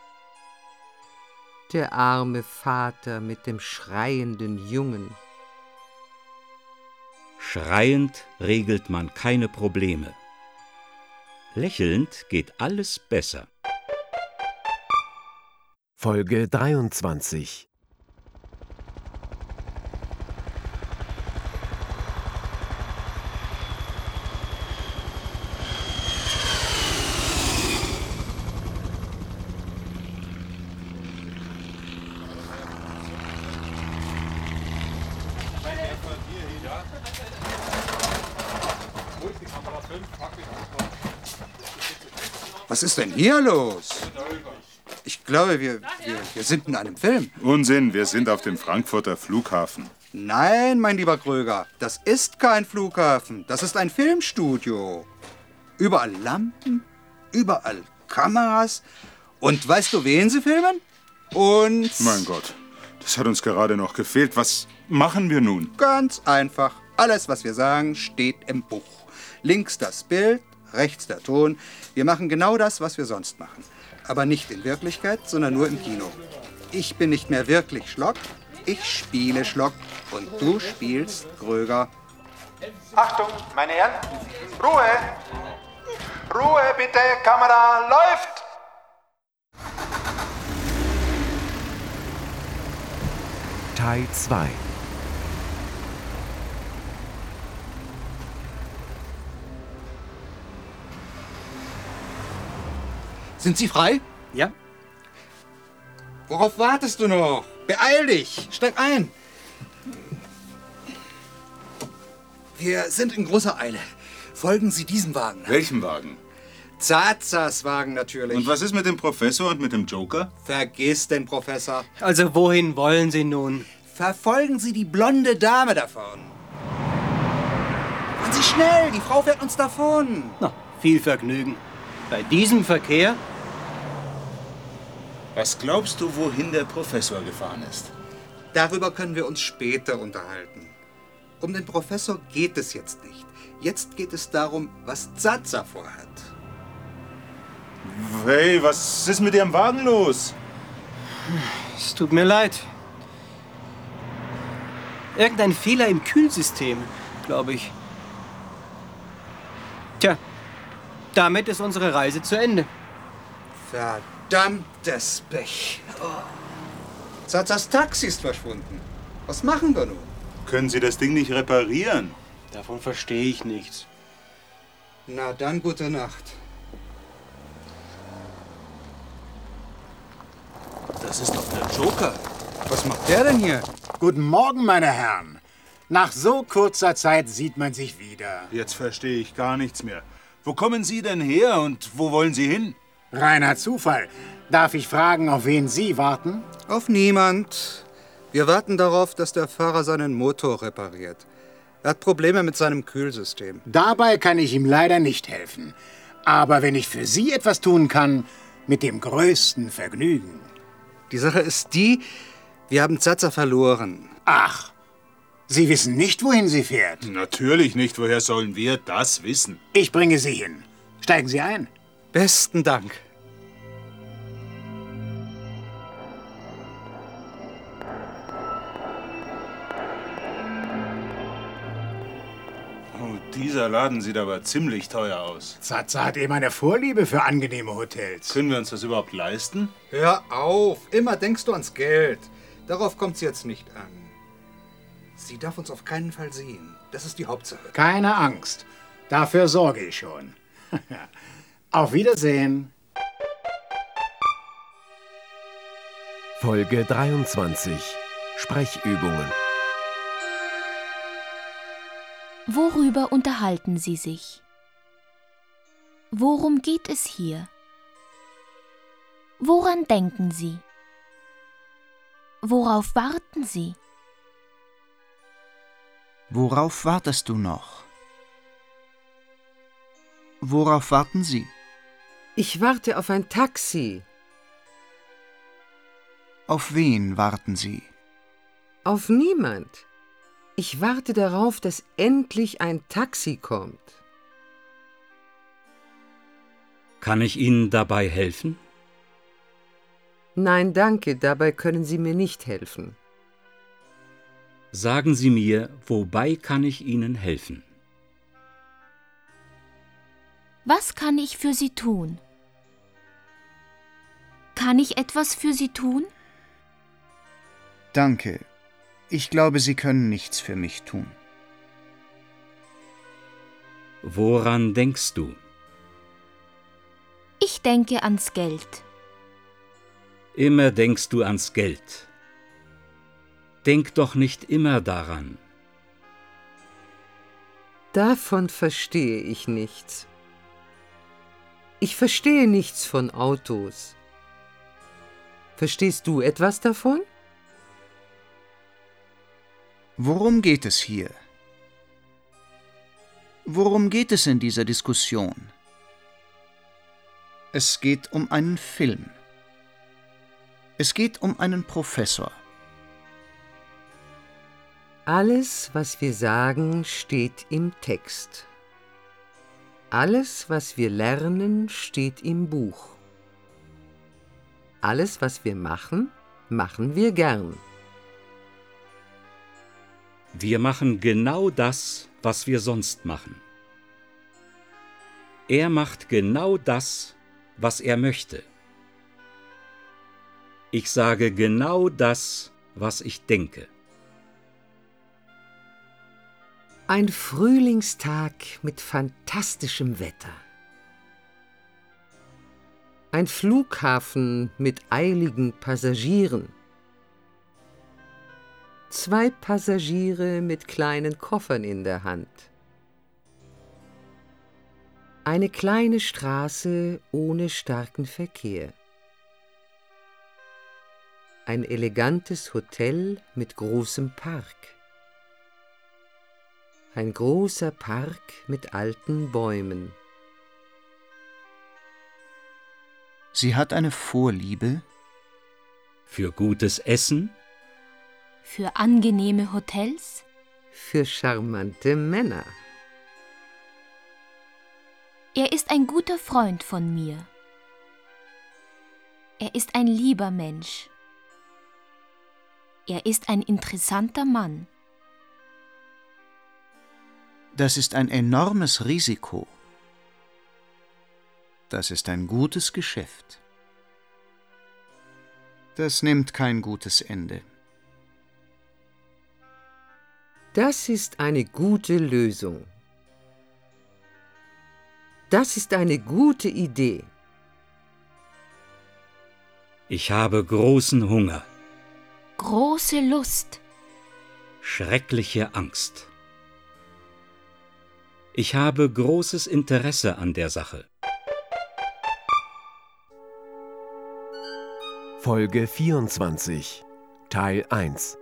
Der arme Vater mit dem schreienden Jungen. Schreiend regelt man keine Probleme. Lächelnd geht alles besser. Folge 23. Was ist denn hier los? Ich glaube, wir sind in einem Film. Unsinn, wir sind auf dem Frankfurter Flughafen. Nein, mein lieber Kröger, das ist kein Flughafen. Das ist ein Filmstudio. Überall Lampen, überall Kameras. Und weißt du, wen sie filmen? Und... Mein Gott, das hat uns gerade noch gefehlt. Was machen wir nun? Ganz einfach. Alles, was wir sagen, steht im Buch. Links das Bild, rechts der Ton. Wir machen genau das, was wir sonst machen. Aber nicht in Wirklichkeit, sondern nur im Kino. Ich bin nicht mehr wirklich Schlock. Ich spiele Schlock und du spielst Kröger. Achtung, meine Herren, Ruhe! Ruhe bitte, Kamera läuft! Teil 2. Sind Sie frei? Ja. Worauf wartest du noch? Beeil dich! Steig ein! Wir sind in großer Eile. Folgen Sie diesem Wagen. Welchem Wagen? Zazas Wagen natürlich. Und was ist mit dem Professor und mit dem Joker? Vergiss den Professor. Also wohin wollen Sie nun? Verfolgen Sie die blonde Dame davon. Fahren Sie schnell, die Frau fährt uns davon. Na, viel Vergnügen. Bei diesem Verkehr? Was glaubst du, wohin der Professor gefahren ist? Darüber können wir uns später unterhalten. Um den Professor geht es jetzt nicht. Jetzt geht es darum, was Zaza vorhat. Hey, was ist mit Ihrem Wagen los? Es tut mir leid. Irgendein Fehler im Kühlsystem, glaube ich. Tja, damit ist unsere Reise zu Ende. Verdammtes Pech. Zazas Taxi ist verschwunden. Was machen wir nun? Können Sie das Ding nicht reparieren? Davon verstehe ich nichts. Na dann, gute Nacht. Das ist doch der Joker. Was macht der denn hier? Guten Morgen, meine Herren. Nach so kurzer Zeit sieht man sich wieder. Jetzt verstehe ich gar nichts mehr. Wo kommen Sie denn her und wo wollen Sie hin? Reiner Zufall. Darf ich fragen, auf wen Sie warten? Auf niemand. Wir warten darauf, dass der Fahrer seinen Motor repariert. Er hat Probleme mit seinem Kühlsystem. Dabei kann ich ihm leider nicht helfen. Aber wenn ich für Sie etwas tun kann, mit dem größten Vergnügen. Die Sache ist die, wir haben Zaza verloren. Ach, Sie wissen nicht, wohin sie fährt? Natürlich nicht. Woher sollen wir das wissen? Ich bringe Sie hin. Steigen Sie ein. Besten Dank. Oh, dieser Laden sieht aber ziemlich teuer aus. Zaza hat eben eine Vorliebe für angenehme Hotels. Können wir uns das überhaupt leisten? Hör auf. Immer denkst du ans Geld. Darauf kommt es jetzt nicht an. Sie darf uns auf keinen Fall sehen. Das ist die Hauptsache. Keine Angst. Dafür sorge ich schon. Auf Wiedersehen. Folge 23. Sprechübungen. Worüber unterhalten Sie sich? Worum geht es hier? Woran denken Sie? Worauf warten Sie? Worauf wartest du noch? Worauf warten Sie? Ich warte auf ein Taxi. Auf wen warten Sie? Auf niemand. Ich warte darauf, dass endlich ein Taxi kommt. Kann ich Ihnen dabei helfen? Nein, danke, dabei können Sie mir nicht helfen. Sagen Sie mir, wobei kann ich Ihnen helfen? Was kann ich für Sie tun? Kann ich etwas für Sie tun? Danke. Ich glaube, Sie können nichts für mich tun. Woran denkst du? Ich denke ans Geld. Immer denkst du ans Geld. Denk doch nicht immer daran. Davon verstehe ich nichts. Ich verstehe nichts von Autos. Verstehst du etwas davon? Worum geht es hier? Worum geht es in dieser Diskussion? Es geht um einen Film. Es geht um einen Professor. Alles, was wir sagen, steht im Text. Alles, was wir lernen, steht im Buch. Alles, was wir machen, machen wir gern. Wir machen genau das, was wir sonst machen. Er macht genau das, was er möchte. Ich sage genau das, was ich denke. Ein Frühlingstag mit fantastischem Wetter. Ein Flughafen mit eiligen Passagieren. 2 Passagiere mit kleinen Koffern in der Hand. Eine kleine Straße ohne starken Verkehr. Ein elegantes Hotel mit großem Park. Ein großer Park mit alten Bäumen. Sie hat eine Vorliebe? Für gutes Essen? Für angenehme Hotels? Für charmante Männer. Er ist ein guter Freund von mir. Er ist ein lieber Mensch. Er ist ein interessanter Mann. Das ist ein enormes Risiko. Das ist ein gutes Geschäft. Das nimmt kein gutes Ende. Das ist eine gute Lösung. Das ist eine gute Idee. Ich habe großen Hunger. Große Lust. Schreckliche Angst. Ich habe großes Interesse an der Sache. Folge 24, Teil 1.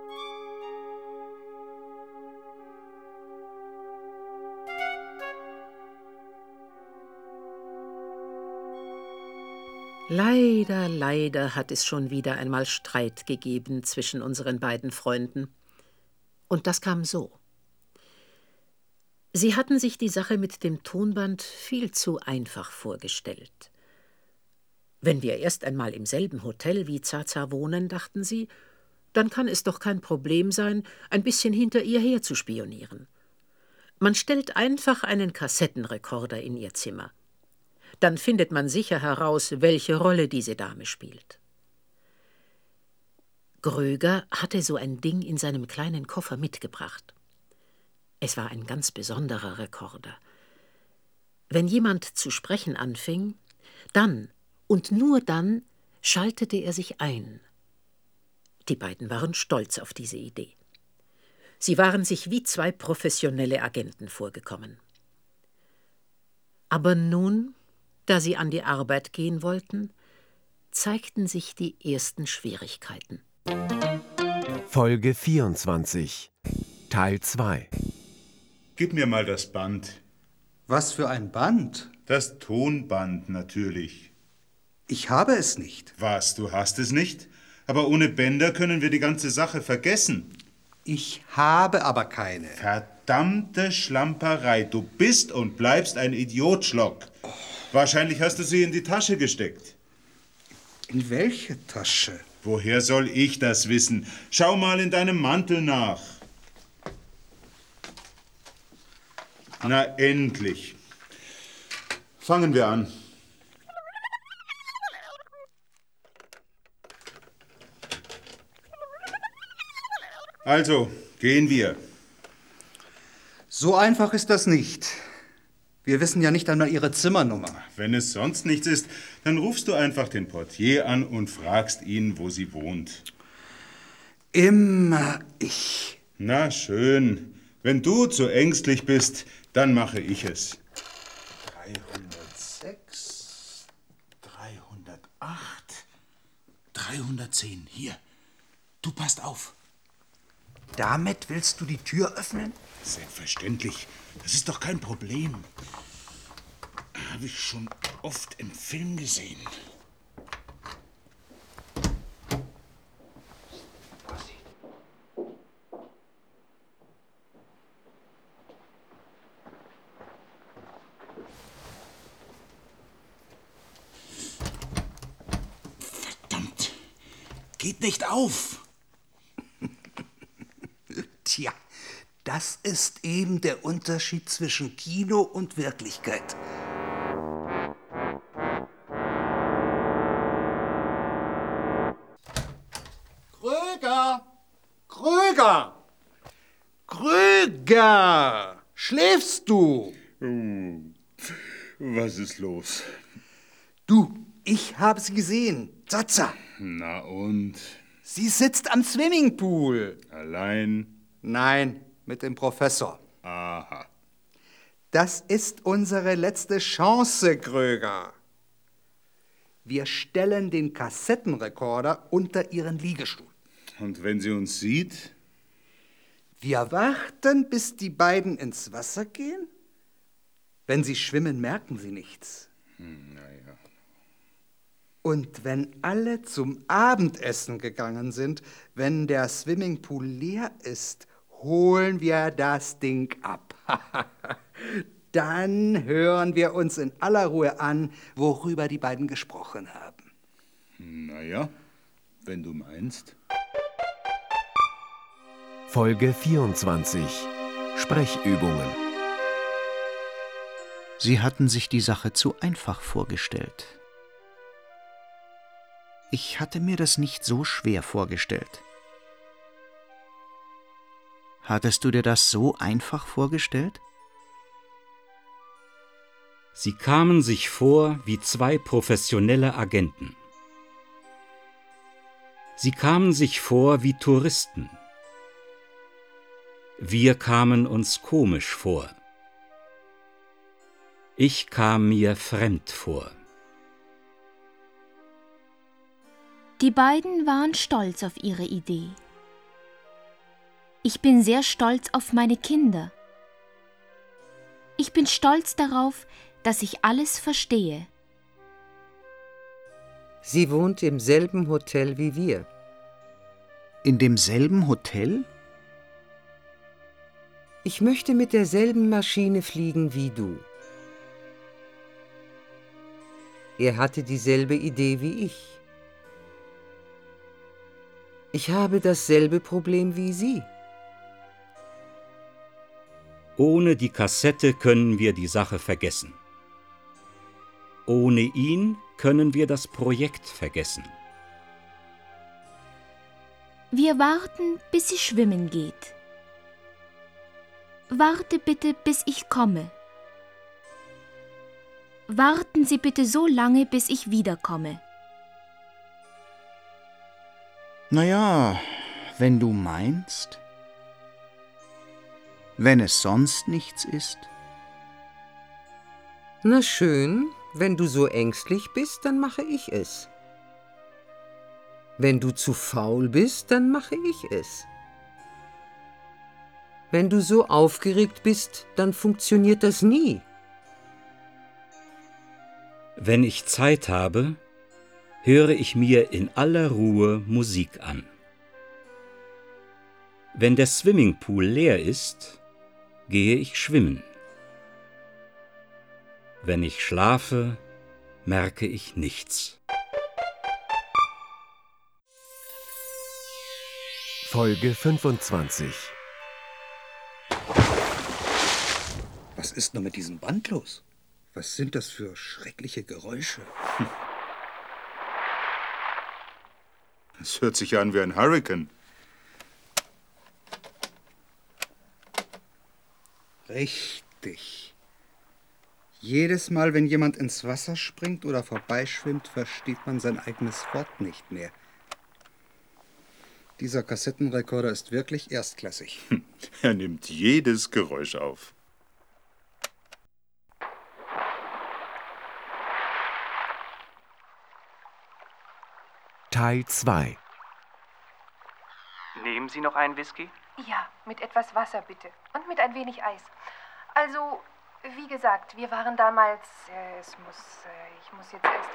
Leider, leider hat es schon wieder einmal Streit gegeben zwischen unseren beiden Freunden. Und das kam so. Sie hatten sich die Sache mit dem Tonband viel zu einfach vorgestellt. Wenn wir erst einmal im selben Hotel wie Zaza wohnen, dachten sie, dann kann es doch kein Problem sein, ein bisschen hinter ihr her zu spionieren. Man stellt einfach einen Kassettenrekorder in ihr Zimmer. Dann findet man sicher heraus, welche Rolle diese Dame spielt. Gröger hatte so ein Ding in seinem kleinen Koffer mitgebracht. Es war ein ganz besonderer Rekorder. Wenn jemand zu sprechen anfing, dann und nur dann schaltete er sich ein. Die beiden waren stolz auf diese Idee. Sie waren sich wie 2 professionelle Agenten vorgekommen. Aber nun, da sie an die Arbeit gehen wollten, zeigten sich die ersten Schwierigkeiten. Folge 24, Teil 2. Gib mir mal das Band. Was für ein Band? Das Tonband natürlich. Ich habe es nicht. Was, du hast es nicht? Aber ohne Bänder können wir die ganze Sache vergessen. Ich habe aber keine. Verdammte Schlamperei. Du bist und bleibst ein Idiot, Schlock. Wahrscheinlich hast du sie in die Tasche gesteckt. In welche Tasche? Woher soll ich das wissen? Schau mal in deinem Mantel nach. Na, endlich. Fangen wir an. Also, gehen wir. So einfach ist das nicht. Wir wissen ja nicht einmal Ihre Zimmernummer. Wenn es sonst nichts ist, dann rufst du einfach den Portier an und fragst ihn, wo sie wohnt. Immer ich. Na schön. Wenn du zu ängstlich bist, dann mache ich es. 306, 308, 310. Hier, du passt auf. Damit willst du die Tür öffnen? Selbstverständlich. Das ist doch kein Problem. Habe ich schon oft im Film gesehen. Verdammt. Geht nicht auf. Tja, das ist eben der Unterschied zwischen Kino und Wirklichkeit. Kröger! Kröger! Kröger! Schläfst du? Was ist los? Du, ich habe sie gesehen. Zaza. Na und? Sie sitzt am Swimmingpool. Allein? Nein, mit dem Professor. Aha. Das ist unsere letzte Chance, Kröger. Wir stellen den Kassettenrekorder unter ihren Liegestuhl. Und wenn sie uns sieht? Wir warten, bis die beiden ins Wasser gehen. Wenn sie schwimmen, merken sie nichts. Naja. Und wenn alle zum Abendessen gegangen sind, wenn der Swimmingpool leer ist, holen wir das Ding ab. Dann hören wir uns in aller Ruhe an, worüber die beiden gesprochen haben. Naja, wenn du meinst. Folge 24. Sprechübungen. Sie hatten sich die Sache zu einfach vorgestellt. Ich hatte mir das nicht so schwer vorgestellt. Hattest du dir das so einfach vorgestellt? Sie kamen sich vor wie zwei professionelle Agenten. Sie kamen sich vor wie Touristen. Wir kamen uns komisch vor. Ich kam mir fremd vor. Die beiden waren stolz auf ihre Idee. Ich bin sehr stolz auf meine Kinder. Ich bin stolz darauf, dass ich alles verstehe. Sie wohnt im selben Hotel wie wir. In demselben Hotel? Ich möchte mit derselben Maschine fliegen wie du. Er hatte dieselbe Idee wie ich. Ich habe dasselbe Problem wie Sie. Ohne die Kassette können wir die Sache vergessen. Ohne ihn können wir das Projekt vergessen. Wir warten, bis sie schwimmen geht. Warte bitte, bis ich komme. Warten Sie bitte so lange, bis ich wiederkomme. Naja, wenn du meinst. Wenn es sonst nichts ist. Na schön, wenn du so ängstlich bist, dann mache ich es. Wenn du zu faul bist, dann mache ich es. Wenn du so aufgeregt bist, dann funktioniert das nie. Wenn ich Zeit habe, höre ich mir in aller Ruhe Musik an. Wenn der Swimmingpool leer ist, gehe ich schwimmen. Wenn ich schlafe, merke ich nichts. Folge 25. Was ist nur mit diesem Band los? Was sind das für schreckliche Geräusche? Es hört sich an wie ein Hurrikan. Richtig. Jedes Mal, wenn jemand ins Wasser springt oder vorbeischwimmt, versteht man sein eigenes Wort nicht mehr. Dieser Kassettenrekorder ist wirklich erstklassig. Er nimmt jedes Geräusch auf. Teil 2. Nehmen Sie noch einen Whisky? Ja, mit etwas Wasser bitte. Und mit ein wenig Eis. Also, wie gesagt, wir waren damals... ich muss jetzt erst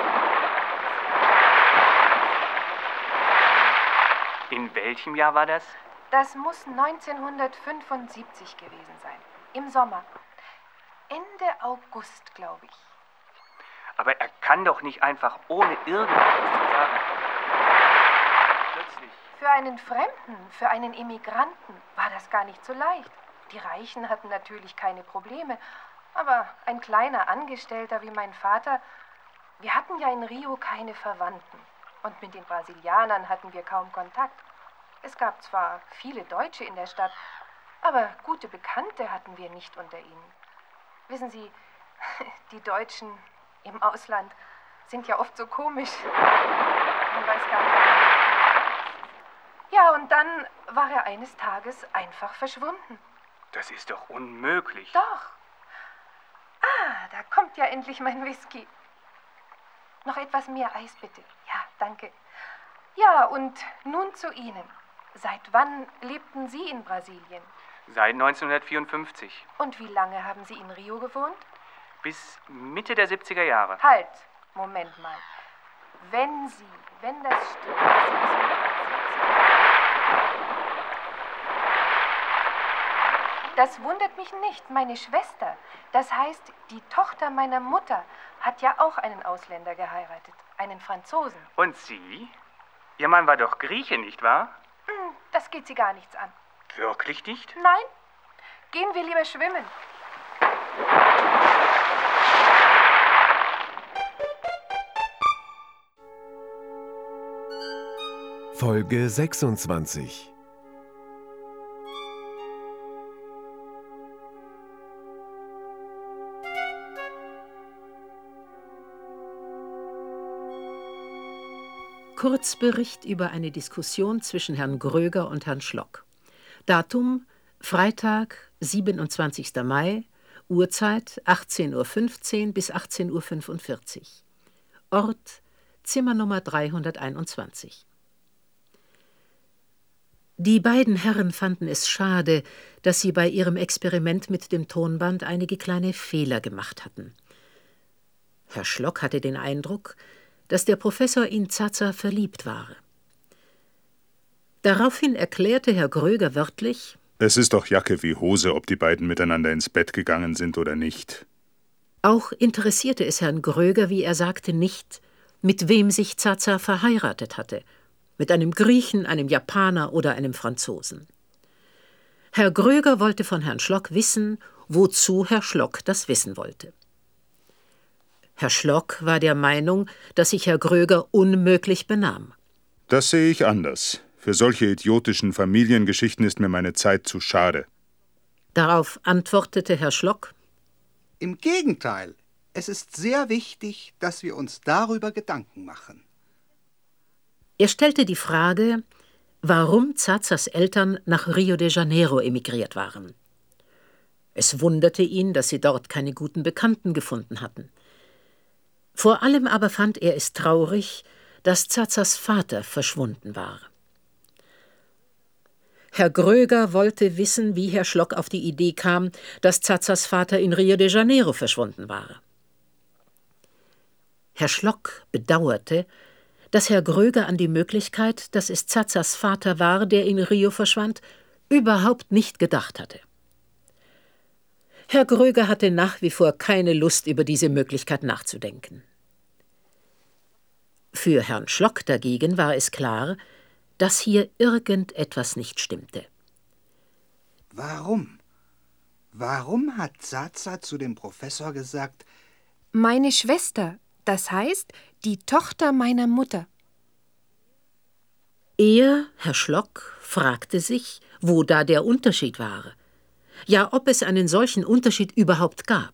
In welchem Jahr war das? Das muss 1975 gewesen sein. Im Sommer. Ende August, glaube ich. Aber er kann doch nicht einfach ohne irgendwas zu sagen. Plötzlich. Für einen Fremden, für einen Immigranten war das gar nicht so leicht. Die Reichen hatten natürlich keine Probleme, aber ein kleiner Angestellter wie mein Vater, wir hatten ja in Rio keine Verwandten und mit den Brasilianern hatten wir kaum Kontakt. Es gab zwar viele Deutsche in der Stadt, aber gute Bekannte hatten wir nicht unter ihnen. Wissen Sie, die Deutschen im Ausland sind ja oft so komisch. Man weiß gar nicht. Ja, und dann war er eines Tages einfach verschwunden. Das ist doch unmöglich. Doch. Ah, da kommt ja endlich mein Whisky. Noch etwas mehr Eis, bitte. Ja, danke. Ja, und nun zu Ihnen. Seit wann lebten Sie in Brasilien? Seit 1954. Und wie lange haben Sie in Rio gewohnt? Bis Mitte der 70er Jahre. Halt, Moment mal. Wenn das stimmt, dass Sie bis Mitte Das wundert mich nicht, meine Schwester. Das heißt, die Tochter meiner Mutter hat ja auch einen Ausländer geheiratet, einen Franzosen. Und Sie? Ihr Mann war doch Grieche, nicht wahr? Das geht Sie gar nichts an. Wirklich nicht? Nein. Gehen wir lieber schwimmen. Folge 26. Kurzbericht über eine Diskussion zwischen Herrn Gröger und Herrn Schlock. Datum: Freitag, 27. Mai, Uhrzeit 18:15 Uhr bis 18:45 Uhr. Ort: Zimmernummer 321. Die beiden Herren fanden es schade, dass sie bei ihrem Experiment mit dem Tonband einige kleine Fehler gemacht hatten. Herr Schlock hatte den Eindruck, dass der Professor in Zaza verliebt war. Daraufhin erklärte Herr Gröger wörtlich: Es ist doch Jacke wie Hose, ob die beiden miteinander ins Bett gegangen sind oder nicht. Auch interessierte es Herrn Gröger, wie er sagte, nicht, mit wem sich Zaza verheiratet hatte, mit einem Griechen, einem Japaner oder einem Franzosen. Herr Gröger wollte von Herrn Schlock wissen, wozu Herr Schlock das wissen wollte. Herr Schlock war der Meinung, dass sich Herr Gröger unmöglich benahm. Das sehe ich anders. Für solche idiotischen Familiengeschichten ist mir meine Zeit zu schade. Darauf antwortete Herr Schlock: Im Gegenteil, es ist sehr wichtig, dass wir uns darüber Gedanken machen. Er stellte die Frage, warum Zazas Eltern nach Rio de Janeiro emigriert waren. Es wunderte ihn, dass sie dort keine guten Bekannten gefunden hatten. Vor allem aber fand er es traurig, dass Zazas Vater verschwunden war. Herr Gröger wollte wissen, wie Herr Schlock auf die Idee kam, dass Zazas Vater in Rio de Janeiro verschwunden war. Herr Schlock bedauerte, dass Herr Gröger an die Möglichkeit, dass es Zazas Vater war, der in Rio verschwand, überhaupt nicht gedacht hatte. Herr Gröger hatte nach wie vor keine Lust, über diese Möglichkeit nachzudenken. Für Herrn Schlock dagegen war es klar, dass hier irgendetwas nicht stimmte. Warum? Warum hat Zaza zu dem Professor gesagt: Meine Schwester, das heißt, die Tochter meiner Mutter. Er, Herr Schlock, fragte sich, wo da der Unterschied war. Ja, ob es einen solchen Unterschied überhaupt gab.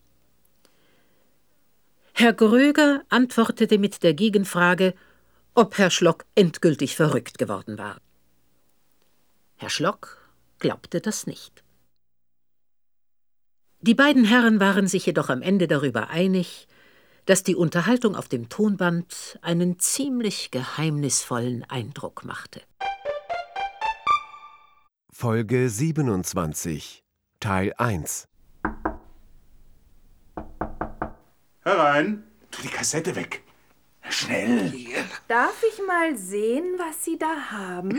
Herr Gröger antwortete mit der Gegenfrage, ob Herr Schlock endgültig verrückt geworden war. Herr Schlock glaubte das nicht. Die beiden Herren waren sich jedoch am Ende darüber einig, dass die Unterhaltung auf dem Tonband einen ziemlich geheimnisvollen Eindruck machte. Folge 27, Teil 1. Herein. Tu die Kassette weg. Schnell. Darf ich mal sehen, was Sie da haben?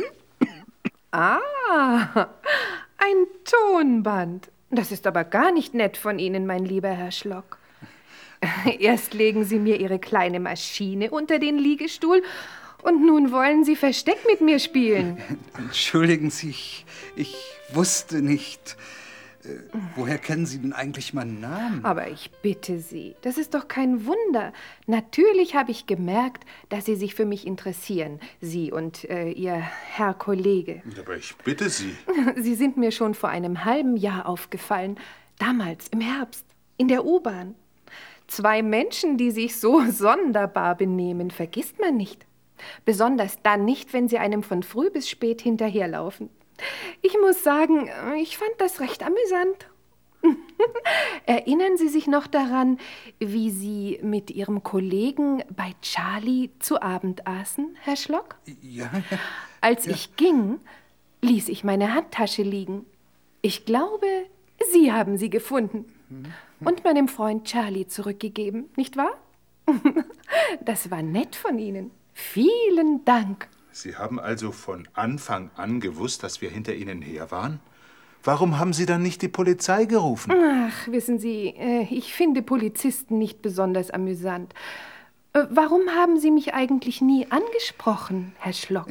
Ah, Ein Tonband. Das ist aber gar nicht nett von Ihnen, mein lieber Herr Schlock. Erst legen Sie mir Ihre kleine Maschine unter den Liegestuhl und nun wollen Sie Versteck mit mir spielen. Entschuldigen Sie, ich wusste nicht. Woher kennen Sie denn eigentlich meinen Namen? Aber ich bitte Sie, das ist doch kein Wunder. Natürlich habe ich gemerkt, dass Sie sich für mich interessieren, Sie und Ihr Herr Kollege. Aber ich bitte Sie. Sie sind mir schon vor einem halben Jahr aufgefallen, damals im Herbst, in der U-Bahn. 2 Menschen, die sich so sonderbar benehmen, vergisst man nicht. Besonders dann nicht, wenn sie einem von früh bis spät hinterherlaufen. Ich muss sagen, ich fand das recht amüsant. Erinnern Sie sich noch daran, wie Sie mit Ihrem Kollegen bei Charlie zu Abend aßen, Herr Schlock? Ja. Als ich ging, ließ ich meine Handtasche liegen. Ich glaube, Sie haben sie gefunden. Und meinem Freund Charlie zurückgegeben, nicht wahr? Das war nett von Ihnen. Vielen Dank. Sie haben also von Anfang an gewusst, dass wir hinter Ihnen her waren? Warum haben Sie dann nicht die Polizei gerufen? Ach, wissen Sie, ich finde Polizisten nicht besonders amüsant. Warum haben Sie mich eigentlich nie angesprochen, Herr Schlock?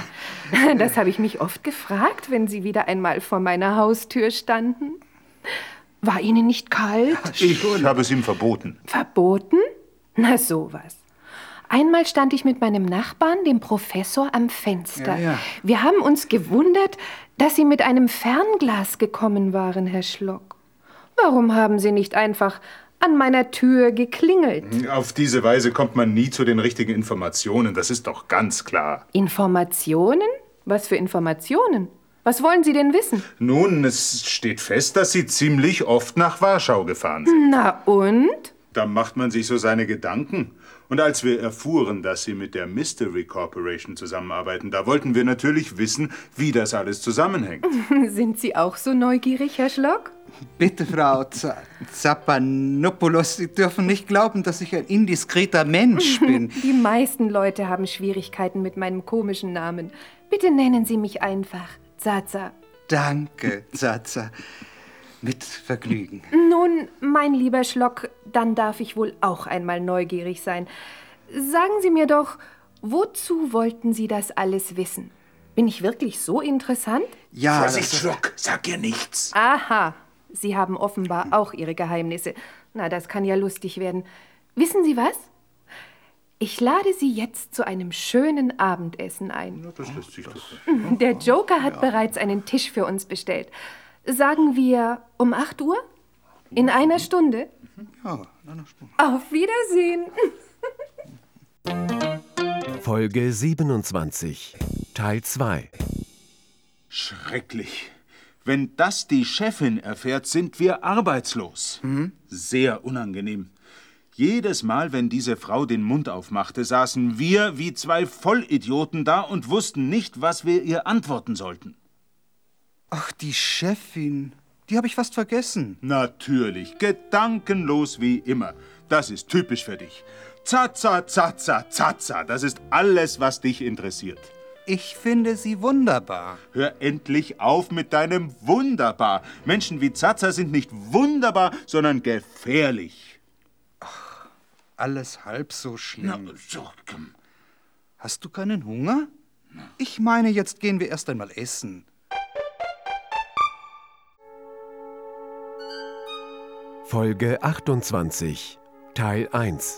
Das habe ich mich oft gefragt, wenn Sie wieder einmal vor meiner Haustür standen. War Ihnen nicht kalt? Ich habe es ihm verboten. Verboten? Na sowas. Einmal stand ich mit meinem Nachbarn, dem Professor, am Fenster. Ja. Wir haben uns gewundert, dass Sie mit einem Fernglas gekommen waren, Herr Schlock. Warum haben Sie nicht einfach an meiner Tür geklingelt? Auf diese Weise kommt man nie zu den richtigen Informationen, das ist doch ganz klar. Informationen? Was für Informationen? Was wollen Sie denn wissen? Nun, es steht fest, dass Sie ziemlich oft nach Warschau gefahren sind. Na und? Da macht man sich so seine Gedanken. Und als wir erfuhren, dass Sie mit der Mystery Corporation zusammenarbeiten, da wollten wir natürlich wissen, wie das alles zusammenhängt. Sind Sie auch so neugierig, Herr Schlock? Bitte, Frau Zapanopoulos, Sie dürfen nicht glauben, dass ich ein indiskreter Mensch bin. Die meisten Leute haben Schwierigkeiten mit meinem komischen Namen. Bitte nennen Sie mich einfach Zaza. Danke, Zaza. Mit Vergnügen. Nun, mein lieber Schlock, dann darf ich wohl auch einmal neugierig sein. Sagen Sie mir doch, wozu wollten Sie das alles wissen? Bin ich wirklich so interessant? Ja. Vorsicht, Schlock, sag ihr nichts. Aha, Sie haben offenbar auch Ihre Geheimnisse. Na, das kann ja lustig werden. Wissen Sie was? Ich lade Sie jetzt zu einem schönen Abendessen ein. Ja, das lässt sich doch. Der Joker hat bereits einen Tisch für uns bestellt. Sagen wir um 8 Uhr? In einer Stunde? Ja, in einer Stunde. Auf Wiedersehen. Folge 27, Teil 2. Schrecklich. Wenn das die Chefin erfährt, sind wir arbeitslos. Sehr unangenehm. Jedes Mal, wenn diese Frau den Mund aufmachte, saßen wir wie 2 Vollidioten da und wussten nicht, was wir ihr antworten sollten. Ach, die Chefin. Die habe ich fast vergessen. Natürlich, gedankenlos wie immer. Das ist typisch für dich. Zaza, Zaza, Zaza. Das ist alles, was dich interessiert. Ich finde sie wunderbar. Hör endlich auf mit deinem Wunderbar. Menschen wie Zaza sind nicht wunderbar, sondern gefährlich. Ach, alles halb so schlimm. Na, so, komm. Hast du keinen Hunger? Ich meine, jetzt gehen wir erst einmal essen. Folge 28, Teil 1.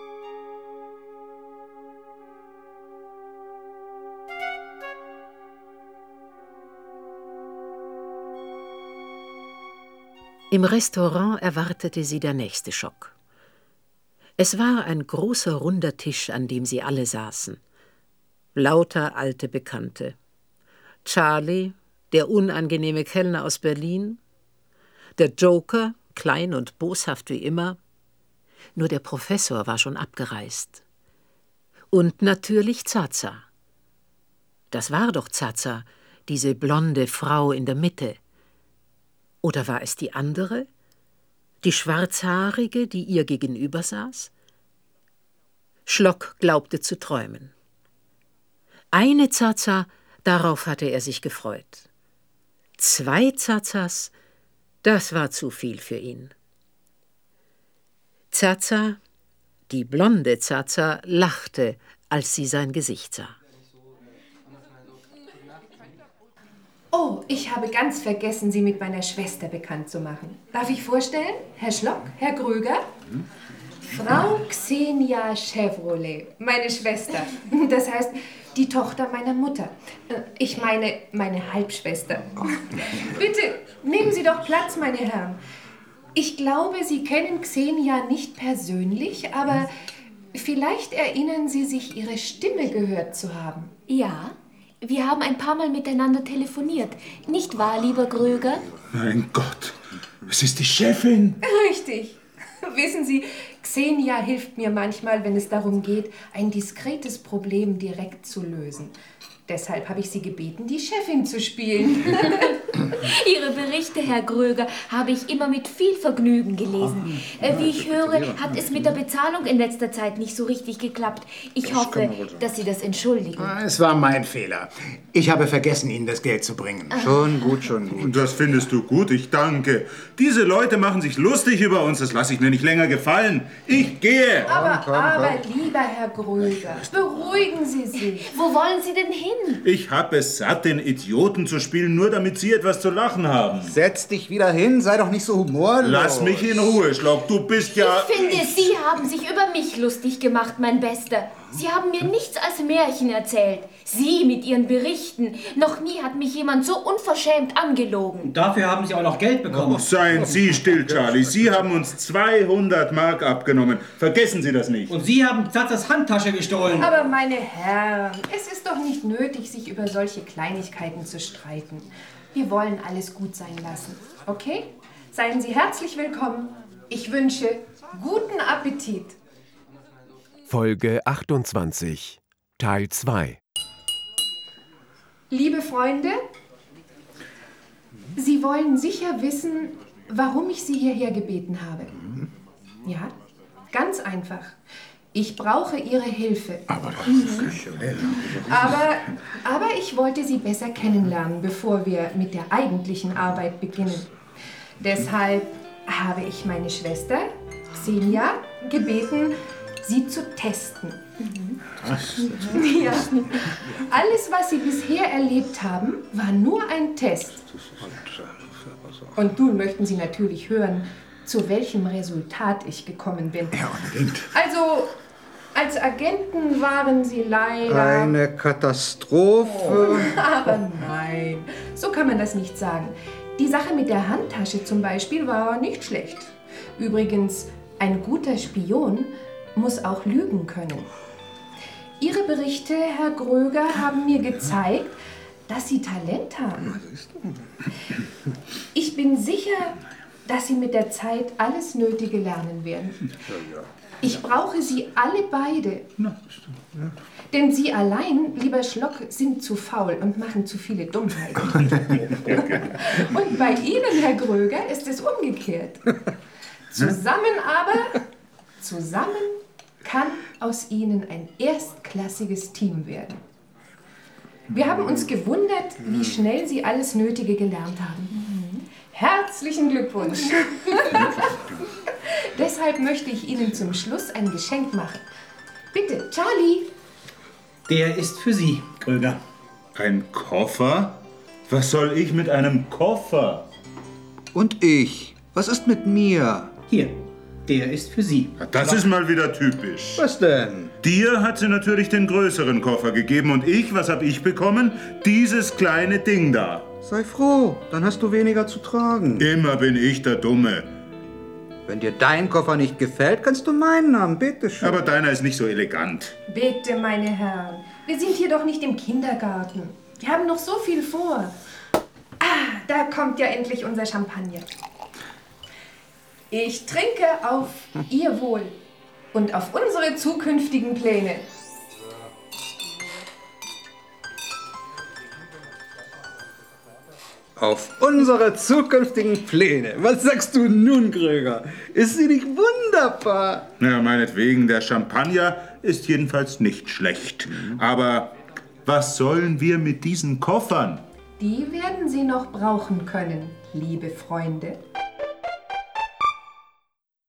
Im Restaurant erwartete sie der nächste Schock. Es war ein großer, runder Tisch, an dem sie alle saßen. Lauter alte Bekannte. Charlie, der unangenehme Kellner aus Berlin, der Joker, klein und boshaft wie immer. Nur der Professor war schon abgereist. Und natürlich Zaza. Das war doch Zaza, diese blonde Frau in der Mitte. Oder war es die andere? Die Schwarzhaarige, die ihr gegenüber saß? Schlock glaubte zu träumen. Eine Zaza, darauf hatte er sich gefreut. 2 Zazas, das war zu viel für ihn. Zaza, die blonde Zaza, lachte, als sie sein Gesicht sah. Oh, ich habe ganz vergessen, Sie mit meiner Schwester bekannt zu machen. Darf ich vorstellen? Herr Schlock, Herr Gröger? Frau Xenia Chevrolet, meine Schwester. Das heißt, die Tochter meiner Mutter. Ich meine, meine Halbschwester. Bitte, nehmen Sie doch Platz, meine Herren. Ich glaube, Sie kennen Xenia nicht persönlich, aber vielleicht erinnern Sie sich, Ihre Stimme gehört zu haben. Ja, wir haben ein paar Mal miteinander telefoniert. Nicht wahr, lieber Gröger? Mein Gott, es ist die Chefin. Richtig. Wissen Sie, Xenia hilft mir manchmal, wenn es darum geht, ein diskretes Problem direkt zu lösen. Deshalb habe ich Sie gebeten, die Chefin zu spielen. Ihre Berichte, Herr Gröger, habe ich immer mit viel Vergnügen gelesen. Wie ich höre, hat es mit der Bezahlung in letzter Zeit nicht so richtig geklappt. Ich hoffe, dass Sie das entschuldigen. Es war mein Fehler. Ich habe vergessen, Ihnen das Geld zu bringen. Schon gut, schon gut. Und das findest du gut? Ich danke. Diese Leute machen sich lustig über uns. Das lasse ich mir nicht länger gefallen. Ich gehe. Aber lieber Herr Gröger, beruhigen Sie sich. Wo wollen Sie denn hin? Ich habe es satt, den Idioten zu spielen, nur damit Sie etwas zu lachen haben. Setz dich wieder hin, sei doch nicht so humorlos. Lass mich in Ruhe, Schlock. Du bist ja... Ich finde, Sie haben sich über mich lustig gemacht, mein Bester. Sie haben mir nichts als Märchen erzählt. Sie mit Ihren Berichten. Noch nie hat mich jemand so unverschämt angelogen. Dafür haben Sie auch noch Geld bekommen. Oh, seien Sie still, Charlie. Sie haben uns 200 Mark abgenommen. Vergessen Sie das nicht. Und Sie haben Zazas Handtasche gestohlen. Aber meine Herren, es ist doch nicht nötig, sich über solche Kleinigkeiten zu streiten. Wir wollen alles gut sein lassen, okay? Seien Sie herzlich willkommen. Ich wünsche guten Appetit. Folge 28, Teil 2. Liebe Freunde, Sie wollen sicher wissen, warum ich Sie hierher gebeten habe. Ja, ganz einfach. Ich brauche Ihre Hilfe. Aber ich wollte Sie besser kennenlernen, bevor wir mit der eigentlichen Arbeit beginnen. Deshalb habe ich meine Schwester, Xenia, gebeten, Sie zu testen. Ja. Alles, was Sie bisher erlebt haben, war nur ein Test. Und nun möchten Sie natürlich hören, zu welchem Resultat ich gekommen bin. Ja, unbedingt. Also, als Agenten waren Sie leider... Eine Katastrophe. Aber nein, so kann man das nicht sagen. Die Sache mit der Handtasche zum Beispiel war nicht schlecht. Übrigens, ein guter Spion muss auch lügen können. Ihre Berichte, Herr Gröger, haben mir gezeigt, dass Sie Talent haben. Ich bin sicher, dass Sie mit der Zeit alles Nötige lernen werden. Ich brauche Sie alle beide. Denn Sie allein, lieber Schlock, sind zu faul und machen zu viele Dummheiten. Und bei Ihnen, Herr Gröger, ist es umgekehrt. Zusammen kann aus Ihnen ein erstklassiges Team werden. Wir haben uns gewundert, wie schnell Sie alles Nötige gelernt haben. Herzlichen Glückwunsch! Deshalb möchte ich Ihnen zum Schluss ein Geschenk machen. Bitte, Charlie! Der ist für Sie, Kröger. Ein Koffer? Was soll ich mit einem Koffer? Und ich? Was ist mit mir? Hier, der ist für Sie. Das ist mal wieder typisch. Was denn? Dir hat sie natürlich den größeren Koffer gegeben und ich, was hab ich bekommen? Dieses kleine Ding da. Sei froh, dann hast du weniger zu tragen. Immer bin ich der Dumme. Wenn dir dein Koffer nicht gefällt, kannst du meinen haben, bitteschön. Aber deiner ist nicht so elegant. Bitte, meine Herren, wir sind hier doch nicht im Kindergarten. Wir haben noch so viel vor. Ah, da kommt ja endlich unser Champagner. Ich trinke auf Ihr Wohl und auf unsere zukünftigen Pläne. Auf unsere zukünftigen Pläne. Was sagst du nun, Kröger? Ist sie nicht wunderbar? Ja, meinetwegen, der Champagner ist jedenfalls nicht schlecht. Aber was sollen wir mit diesen Koffern? Die werden Sie noch brauchen können, liebe Freunde.